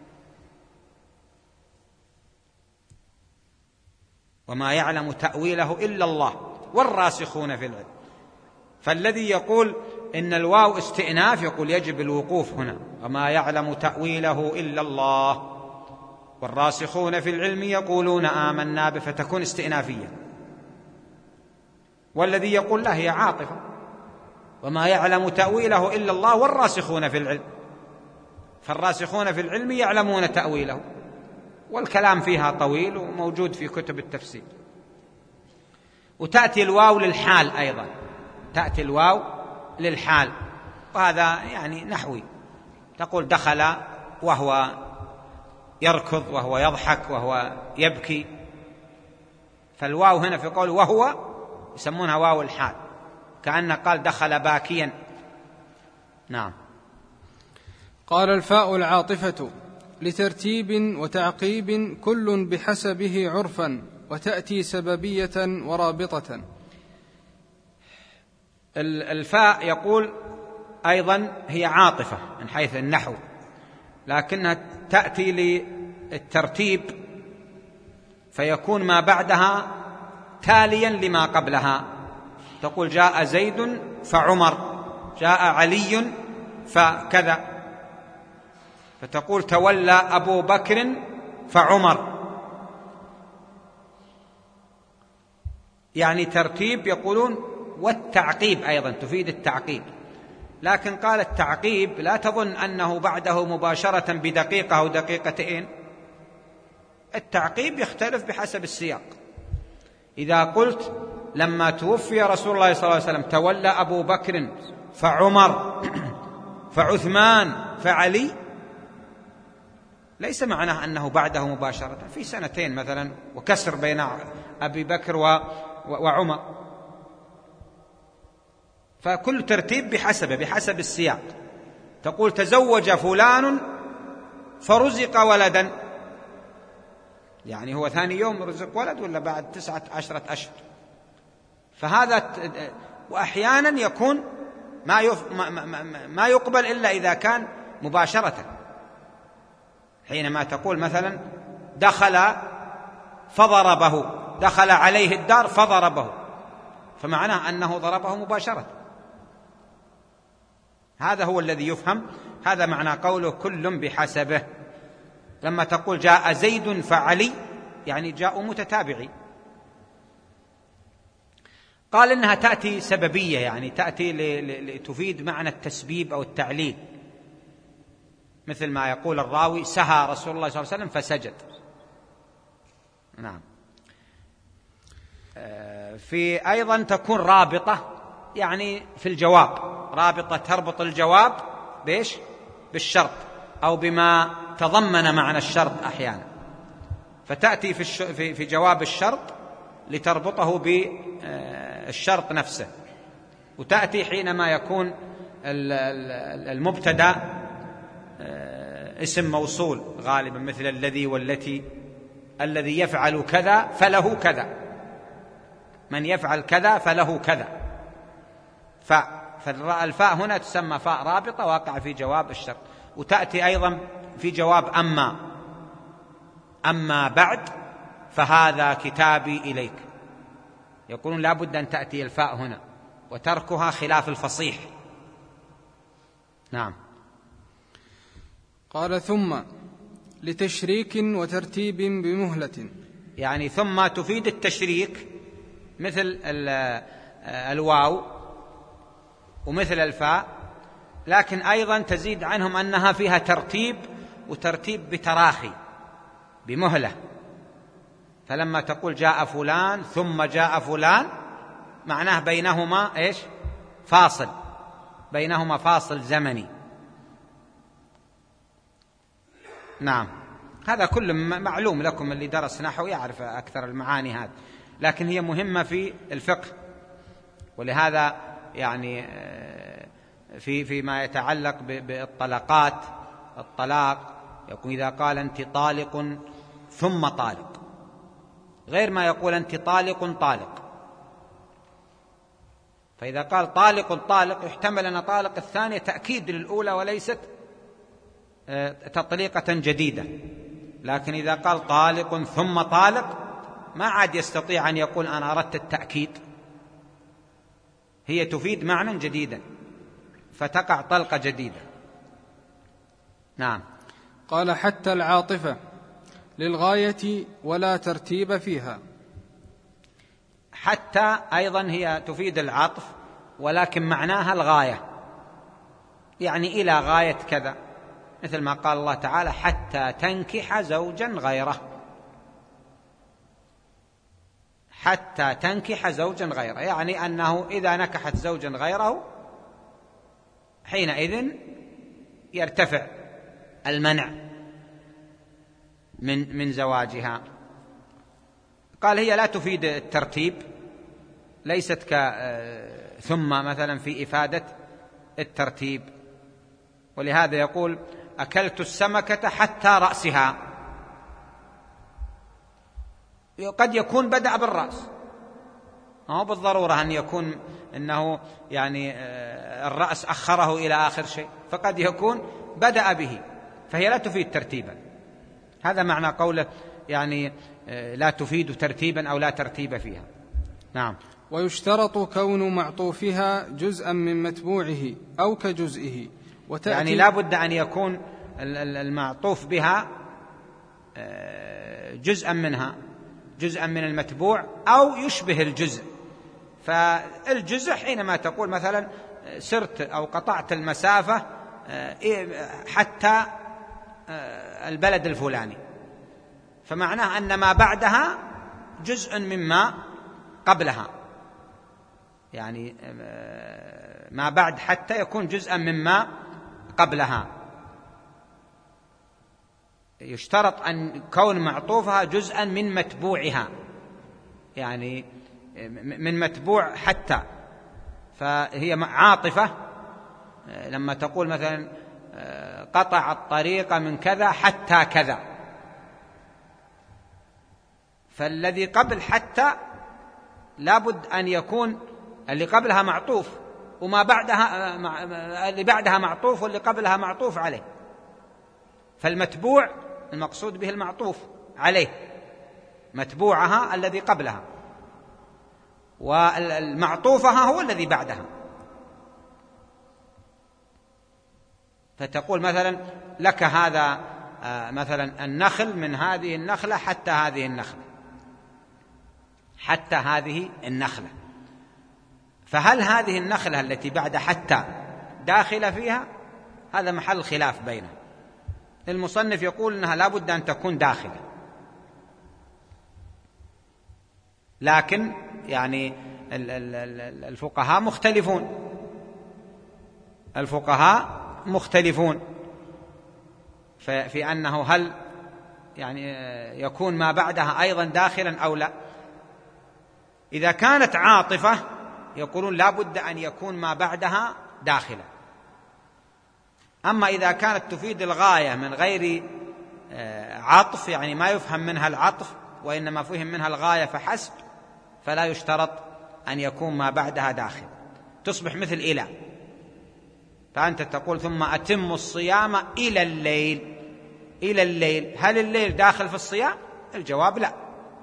وما يعلم تأويله إلا الله والراسخون في العلم. فالذي يقول إن الواو استئناف يقول يجب الوقوف هنا، وما يعلم تأويله إلا الله والراسخون في العلم يقولون آمنا به، فتكون استئنافية. والذي يقول لا هي عاطفة، وما يعلم تأويله إلا الله والراسخون في العلم، فالراسخون في العلم يعلمون تأويله، والكلام فيها طويل وموجود في كتب التفسير. وتأتي الواو للحال أيضا، تأتي الواو للحال، وهذا يعني نحوي، تقول دخل وهو يركض وهو يضحك وهو يبكي، فالواو هنا في قول وهو يسمونها واو الحال، كأنه قال دخل باكيا. نعم. قال الفاء العاطفة لترتيب وتعقيب كل بحسبه عرفا، وتأتي سببية ورابطة. الفاء يقول أيضا هي عاطفة من حيث النحو، لكنها تأتي للترتيب، فيكون ما بعدها تاليا لما قبلها. تقول جاء زيد فعمر، جاء علي فكذا، فتقول تولى أبو بكر فعمر، يعني ترتيب. يقولون والتعقيب أيضا تفيد التعقيب، لكن قال التعقيب لا تظن أنه بعده مباشرة بدقيقة أو دقيقتين، التعقيب يختلف بحسب السياق. إذا قلت لما توفي رسول الله صلى الله عليه وسلم تولى أبو بكر فعمر فعثمان فعلي، ليس معناه أنه بعده مباشرة، في 2 مثلا وكسر بين أبي بكر وعمر. فكل ترتيب بحسب السياق. تقول تزوج فلان فرزق ولدا، يعني هو ثاني يوم رزق ولد ولا بعد 19 أشهر؟ فهذا. وأحيانا يكون ما يقبل إلا إذا كان مباشرة، حينما تقول مثلا دخل فضربه، دخل عليه الدار فضربه، فمعناه أنه ضربه مباشرة. هذا هو الذي يفهم، هذا معنى قوله كل بحسبه. لما تقول جاء زيد فعلي، يعني جاءوا متتابعي. قال إنها تأتي سببية، يعني تأتي لتفيد معنى التسبيب أو التعليل، مثل ما يقول الراوي سهى رسول الله صلى الله عليه وسلم فسجد. نعم. في أيضا تكون رابطة، يعني في الجواب رابطة تربط الجواب بإيش؟ بالشرط أو بما تضمن معنى الشرط أحيانا، فتأتي في جواب الشرط لتربطه بالشرط نفسه، وتأتي حينما يكون المبتدأ اسم موصول غالبا، مثل الذي والتي، الذي يفعل كذا فله كذا، من يفعل كذا فله كذا. فالفاء هنا تسمى فاء رابطة واقع في جواب الشرط. وتأتي أيضا في جواب أما بعد فهذا كتابي إليك، يقولون لا بد أن تأتي الفاء هنا، وتركها خلاف الفصيح. نعم. قال ثم لتشريك وترتيب بمهلة، يعني ثم تفيد التشريك مثل الواو ومثل الفاء، لكن أيضا تزيد عنهم أنها فيها ترتيب، وترتيب بتراخي بمهلة. فلما تقول جاء فلان ثم جاء فلان، معناه بينهما إيش؟ فاصل، بينهما فاصل زمني. نعم. هذا كله معلوم لكم، اللي درس نحو يعرف أكثر المعاني هذه، لكن هي مهمة في الفقه. ولهذا يعني فيما يتعلق بالطلقات، الطلاق يقول إذا قال أنت طالق ثم طالق، غير ما يقول أنت طالق طالق. فإذا قال طالق طالق يحتمل أن طالق الثانية تأكيد للأولى وليست تطليقة جديدة، لكن إذا قال طالق ثم طالق ما عاد يستطيع أن يقول أنا أردت التأكيد، هي تفيد معنى جديدا فتقع طلقة جديدة. نعم. قال حتى العاطفة للغاية ولا ترتيب فيها. حتى أيضا هي تفيد العطف، ولكن معناها الغاية، يعني إلى غاية كذا، مثل ما قال الله تعالى حتى تنكح زوجا غيره، حتى تنكح زوجا غيره، يعني أنه إذا نكحت زوجا غيره حينئذ يرتفع المنع من زواجها. قال هي لا تفيد الترتيب، ليست ثم مثلا في إفادة الترتيب. ولهذا يقول أكلت السمكة حتى رأسها، قد يكون بدأ بالرأس، ما هو بالضرورة أن يكون أنه يعني الرأس أخره إلى آخر شيء، فقد يكون بدأ به، فهي لا تفيد ترتيبا. هذا معنى قوله يعني لا تفيد ترتيبا أو لا ترتيب فيها. نعم. ويشترط كون معطوفها جزءا من متبوعه أو كجزئه، يعني لا بد أن يكون المعطوف بها جزءا منها، جزءا من المتبوع أو يشبه الجزء. فالجزء حينما تقول مثلا سرت أو قطعت المسافة حتى البلد الفلاني، فمعناه أن ما بعدها جزء مما قبلها، يعني ما بعد حتى يكون جزءا مما قبلها. يشترط أن كون معطوفها جزءا من متبوعها، يعني من متبوع حتى، فهي عاطفة. لما تقول مثلا قطع الطريق من كذا حتى كذا، فالذي قبل حتى لابد أن يكون اللي قبلها معطوف، وما بعدها اللي بعدها معطوف، واللي قبلها معطوف عليه. فالمتبوع المقصود به المعطوف عليه، متبوعها الذي قبلها، والمعطوفها هو الذي بعدها. فتقول مثلا لك هذا مثلا النخل من هذه النخلة حتى هذه النخلة، حتى هذه النخلة. فهل هذه النخلة التي بعد حتى داخلة فيها؟ هذا محل خلاف بينه. المصنف يقول إنها لا بد أن تكون داخلة، لكن يعني الفقهاء مختلفون في أنه هل يعني يكون ما بعدها أيضا داخلا أو لا. إذا كانت عاطفة يقولون لا بد أن يكون ما بعدها داخلا. أما إذا كانت تفيد الغاية من غير عطف، يعني ما يفهم منها العطف وإنما فهم منها الغاية فحسب، فلا يشترط أن يكون ما بعدها داخل. تصبح مثل إلى، فأنت تقول ثم أتم الصيام إلى الليل. إلى الليل، هل الليل داخل في الصيام؟ الجواب لا.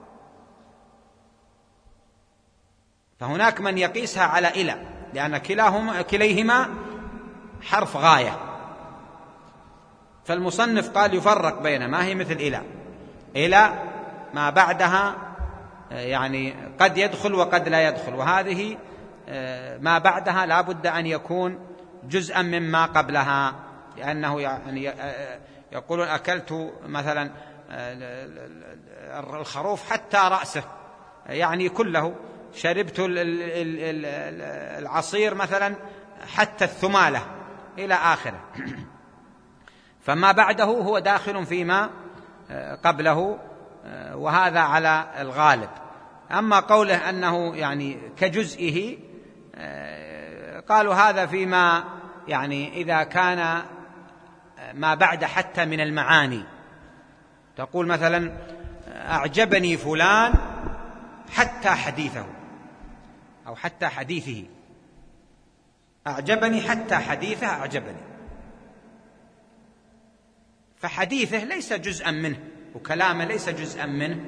فهناك من يقيسها على إلى، لأن كليهما حرف غاية. فالمصنف قال يفرق بين ما هي مثل إلى ما بعدها يعني قد يدخل وقد لا يدخل، وهذه ما بعدها لا بد أن يكون جزءا مما قبلها، لأنه يعني يقولون أكلت مثلا الخروف حتى رأسه، يعني كله، شربت العصير مثلا حتى الثمالة إلى آخره. فما بعده هو داخل فيما قبله، وهذا على الغالب. أما قوله أنه يعني كجزئه، قالوا هذا فيما يعني إذا كان ما بعد حتى من المعاني. تقول مثلا أعجبني فلان حتى حديثه، أو حتى حديثه. أعجبني حتى حديثه أعجبني، فحديثه ليس جزءا منه وكلامه ليس جزءا منه،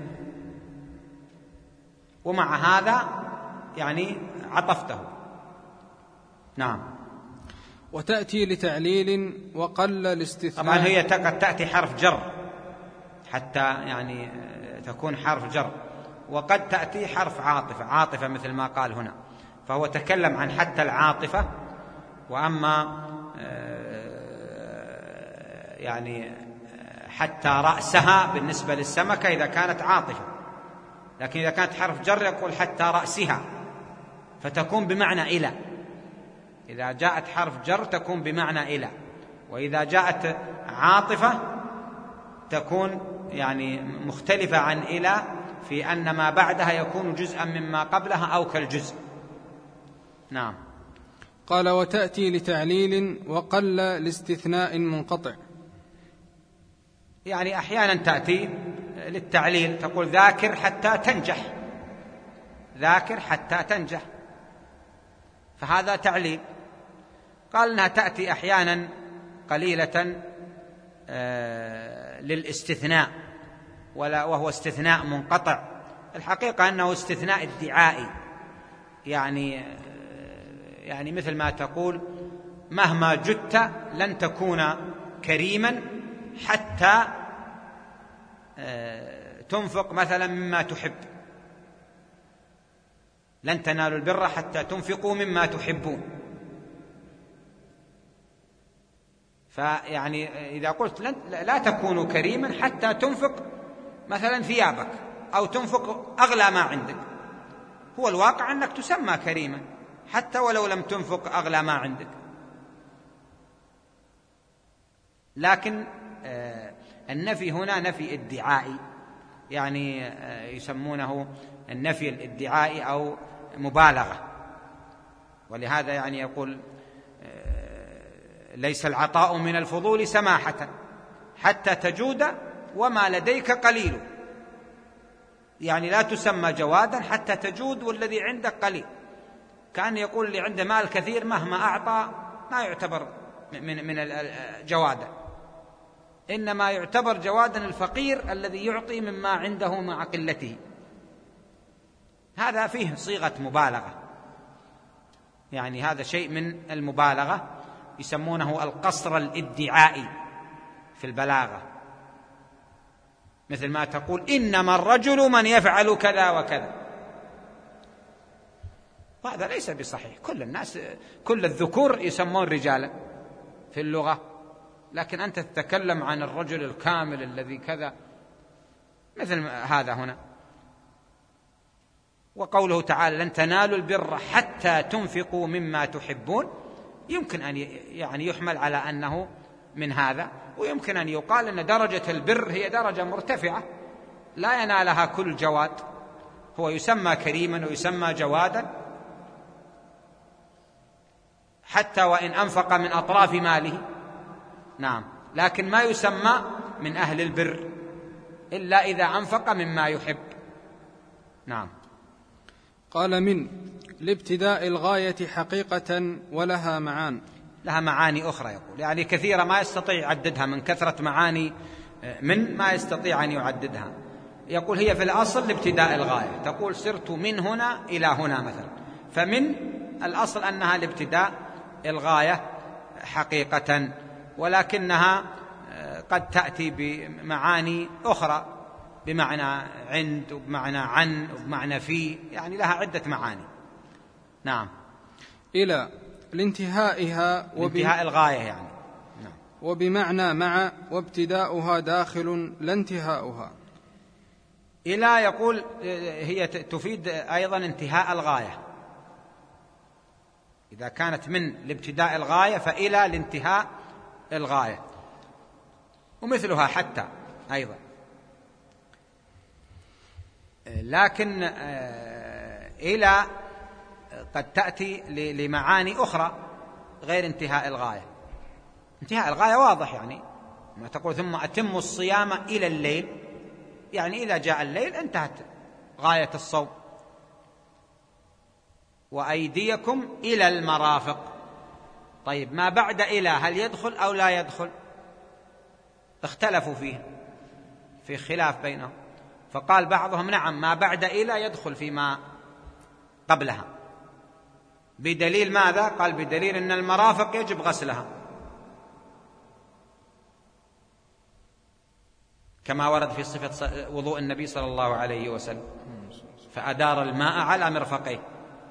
ومع هذا يعني عطفته. نعم. وتأتي لتعليل وقل الاستثناء. طبعا هي قد تأتي حرف جر حتى يعني تكون حرف جر، وقد تأتي حرف عاطفة مثل ما قال هنا. فهو تكلم عن حتى العاطفة، وأما يعني حتى رأسها بالنسبة للسمكة إذا كانت عاطفة، لكن إذا كانت حرف جر يقول حتى رأسها، فتكون بمعنى إلى. إذا جاءت حرف جر تكون بمعنى إلى، وإذا جاءت عاطفة تكون يعني مختلفة عن إلى في أن ما بعدها يكون جزءا مما قبلها أو كالجزء. نعم. قال وتأتي لتعليل وقل لاستثناء منقطع. يعني أحيانا تأتي للتعليل، تقول ذاكر حتى تنجح، ذاكر حتى تنجح، فهذا تعليل. قال إنها تأتي أحيانا قليلة للاستثناء، وهو استثناء منقطع. الحقيقة أنه استثناء ادعائي، يعني مثل ما تقول مهما جدت لن تكون كريما حتى تنفق مثلا مما تحب، لن تنالوا البر حتى تنفقوا مما تحبون. فيعني إذا قلت لا تكون كريما حتى تنفق مثلا ثيابك أو تنفق أغلى ما عندك، هو الواقع أنك تسمى كريما حتى ولو لم تنفق أغلى ما عندك. لكن النفي هنا نفي ادعائي، يعني يسمونه النفي الادعائي أو مبالغة. ولهذا يعني يقول ليس العطاء من الفضول سماحة حتى تجود وما لديك قليل، يعني لا تسمى جوادا حتى تجود والذي عندك قليل. كان يقول اللي عنده مال كثير مهما أعطى ما يعتبر من الجوادا، إنما يعتبر جوادا الفقير الذي يعطي مما عنده مع قلته. هذا فيه صيغة مبالغة، يعني هذا شيء من المبالغة، يسمونه القصر الادعائي في البلاغة، مثل ما تقول إنما الرجل من يفعل كذا وكذا، وهذا ليس بصحيح. كل الناس كل الذكور يسمون رجالا في اللغة، لكن أنت تتكلم عن الرجل الكامل الذي كذا، مثل هذا هنا. وقوله تعالى لن تنالوا البر حتى تنفقوا مما تحبون، يمكن أن يعني يحمل على أنه من هذا، ويمكن أن يقال أن درجة البر هي درجة مرتفعة لا ينالها كل جواد، هو يسمى كريما ويسمى جوادا حتى وإن أنفق من أطراف ماله، نعم، لكن ما يسمى من أهل البر إلا إذا أنفق مما يحب. نعم. قال من لابتداء الغاية حقيقة ولها معان، لها معاني أخرى يقول، يعني كثيرة ما يستطيع يعددها من كثرة معاني من ما يستطيع أن يعددها. يقول هي في الأصل لابتداء الغاية، تقول سرت من هنا إلى هنا مثلا، فمن الأصل أنها لابتداء الغاية حقيقة، ولكنها قد تأتي بمعاني أخرى، بمعنى عند وبمعنى عن وبمعنى في، يعني لها عدة معاني. نعم. إلى لانتهائها لانتهاء الغاية يعني. نعم. وبمعنى مع وابتداؤها داخل لا انتهاؤها. إلى يقول هي تفيد أيضا انتهاء الغاية، إذا كانت من لابتداء الغاية فإلى لانتهاء الغاية، ومثلها حتى أيضا. لكن إلى قد تأتي لمعاني أخرى غير انتهاء الغاية. انتهاء الغاية واضح، يعني ما تقول ثم أتموا الصيام إلى الليل، يعني إذا جاء الليل انتهت غاية الصوم. وأيديكم إلى المرافق. طيب ما بعد إلى هل يدخل أو لا يدخل؟ اختلفوا فيه، في خلاف بينهم، فقال بعضهم نعم ما بعد إلى يدخل فيما قبلها. بدليل ماذا؟ قال بدليل أن المرافق يجب غسلها، كما ورد في صفة وضوء النبي صلى الله عليه وسلم، فأدار الماء على مرفقيه.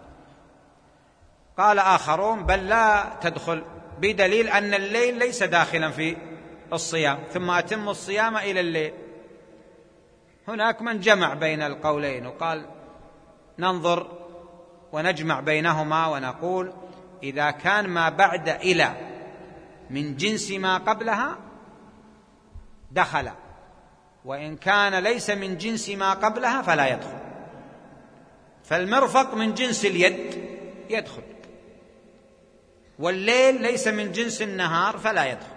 قال آخرون بل لا تدخل، بدليل أن الليل ليس داخلا في الصيام، ثم أتم الصيام إلى الليل. هناك من جمع بين القولين وقال ننظر ونجمع بينهما ونقول إذا كان ما بعد إلى من جنس ما قبلها دخل، وإن كان ليس من جنس ما قبلها فلا يدخل. فالمرفق من جنس اليد يدخل، والليل ليس من جنس النهار فلا يدخل.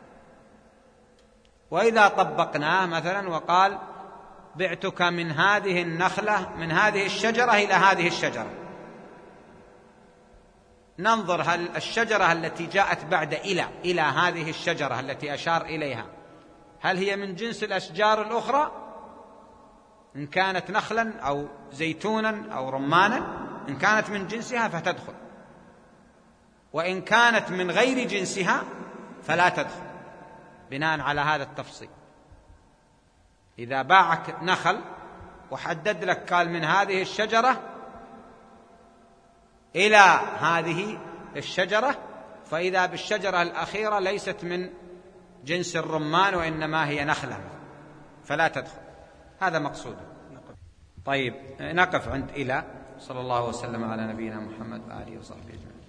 وإذا طبقناه مثلا وقال بعتك من هذه النخلة من هذه الشجرة إلى هذه الشجرة، ننظر هل الشجرة التي جاءت بعد إلى هذه الشجرة التي أشار إليها هل هي من جنس الأشجار الأخرى، إن كانت نخلا أو زيتونا أو رمانا، إن كانت من جنسها فتدخل، وإن كانت من غير جنسها فلا تدخل، بناء على هذا التفصيل. إذا باعك نخل وحدد لك قال من هذه الشجرة إلى هذه الشجرة، فإذا بالشجرة الأخيرة ليست من جنس الرمان وإنما هي نخلة فلا تدخل، هذا مقصود. طيب نقف عند إلى. صلى الله وسلم على نبينا محمد وآله وصحبه أجمعين.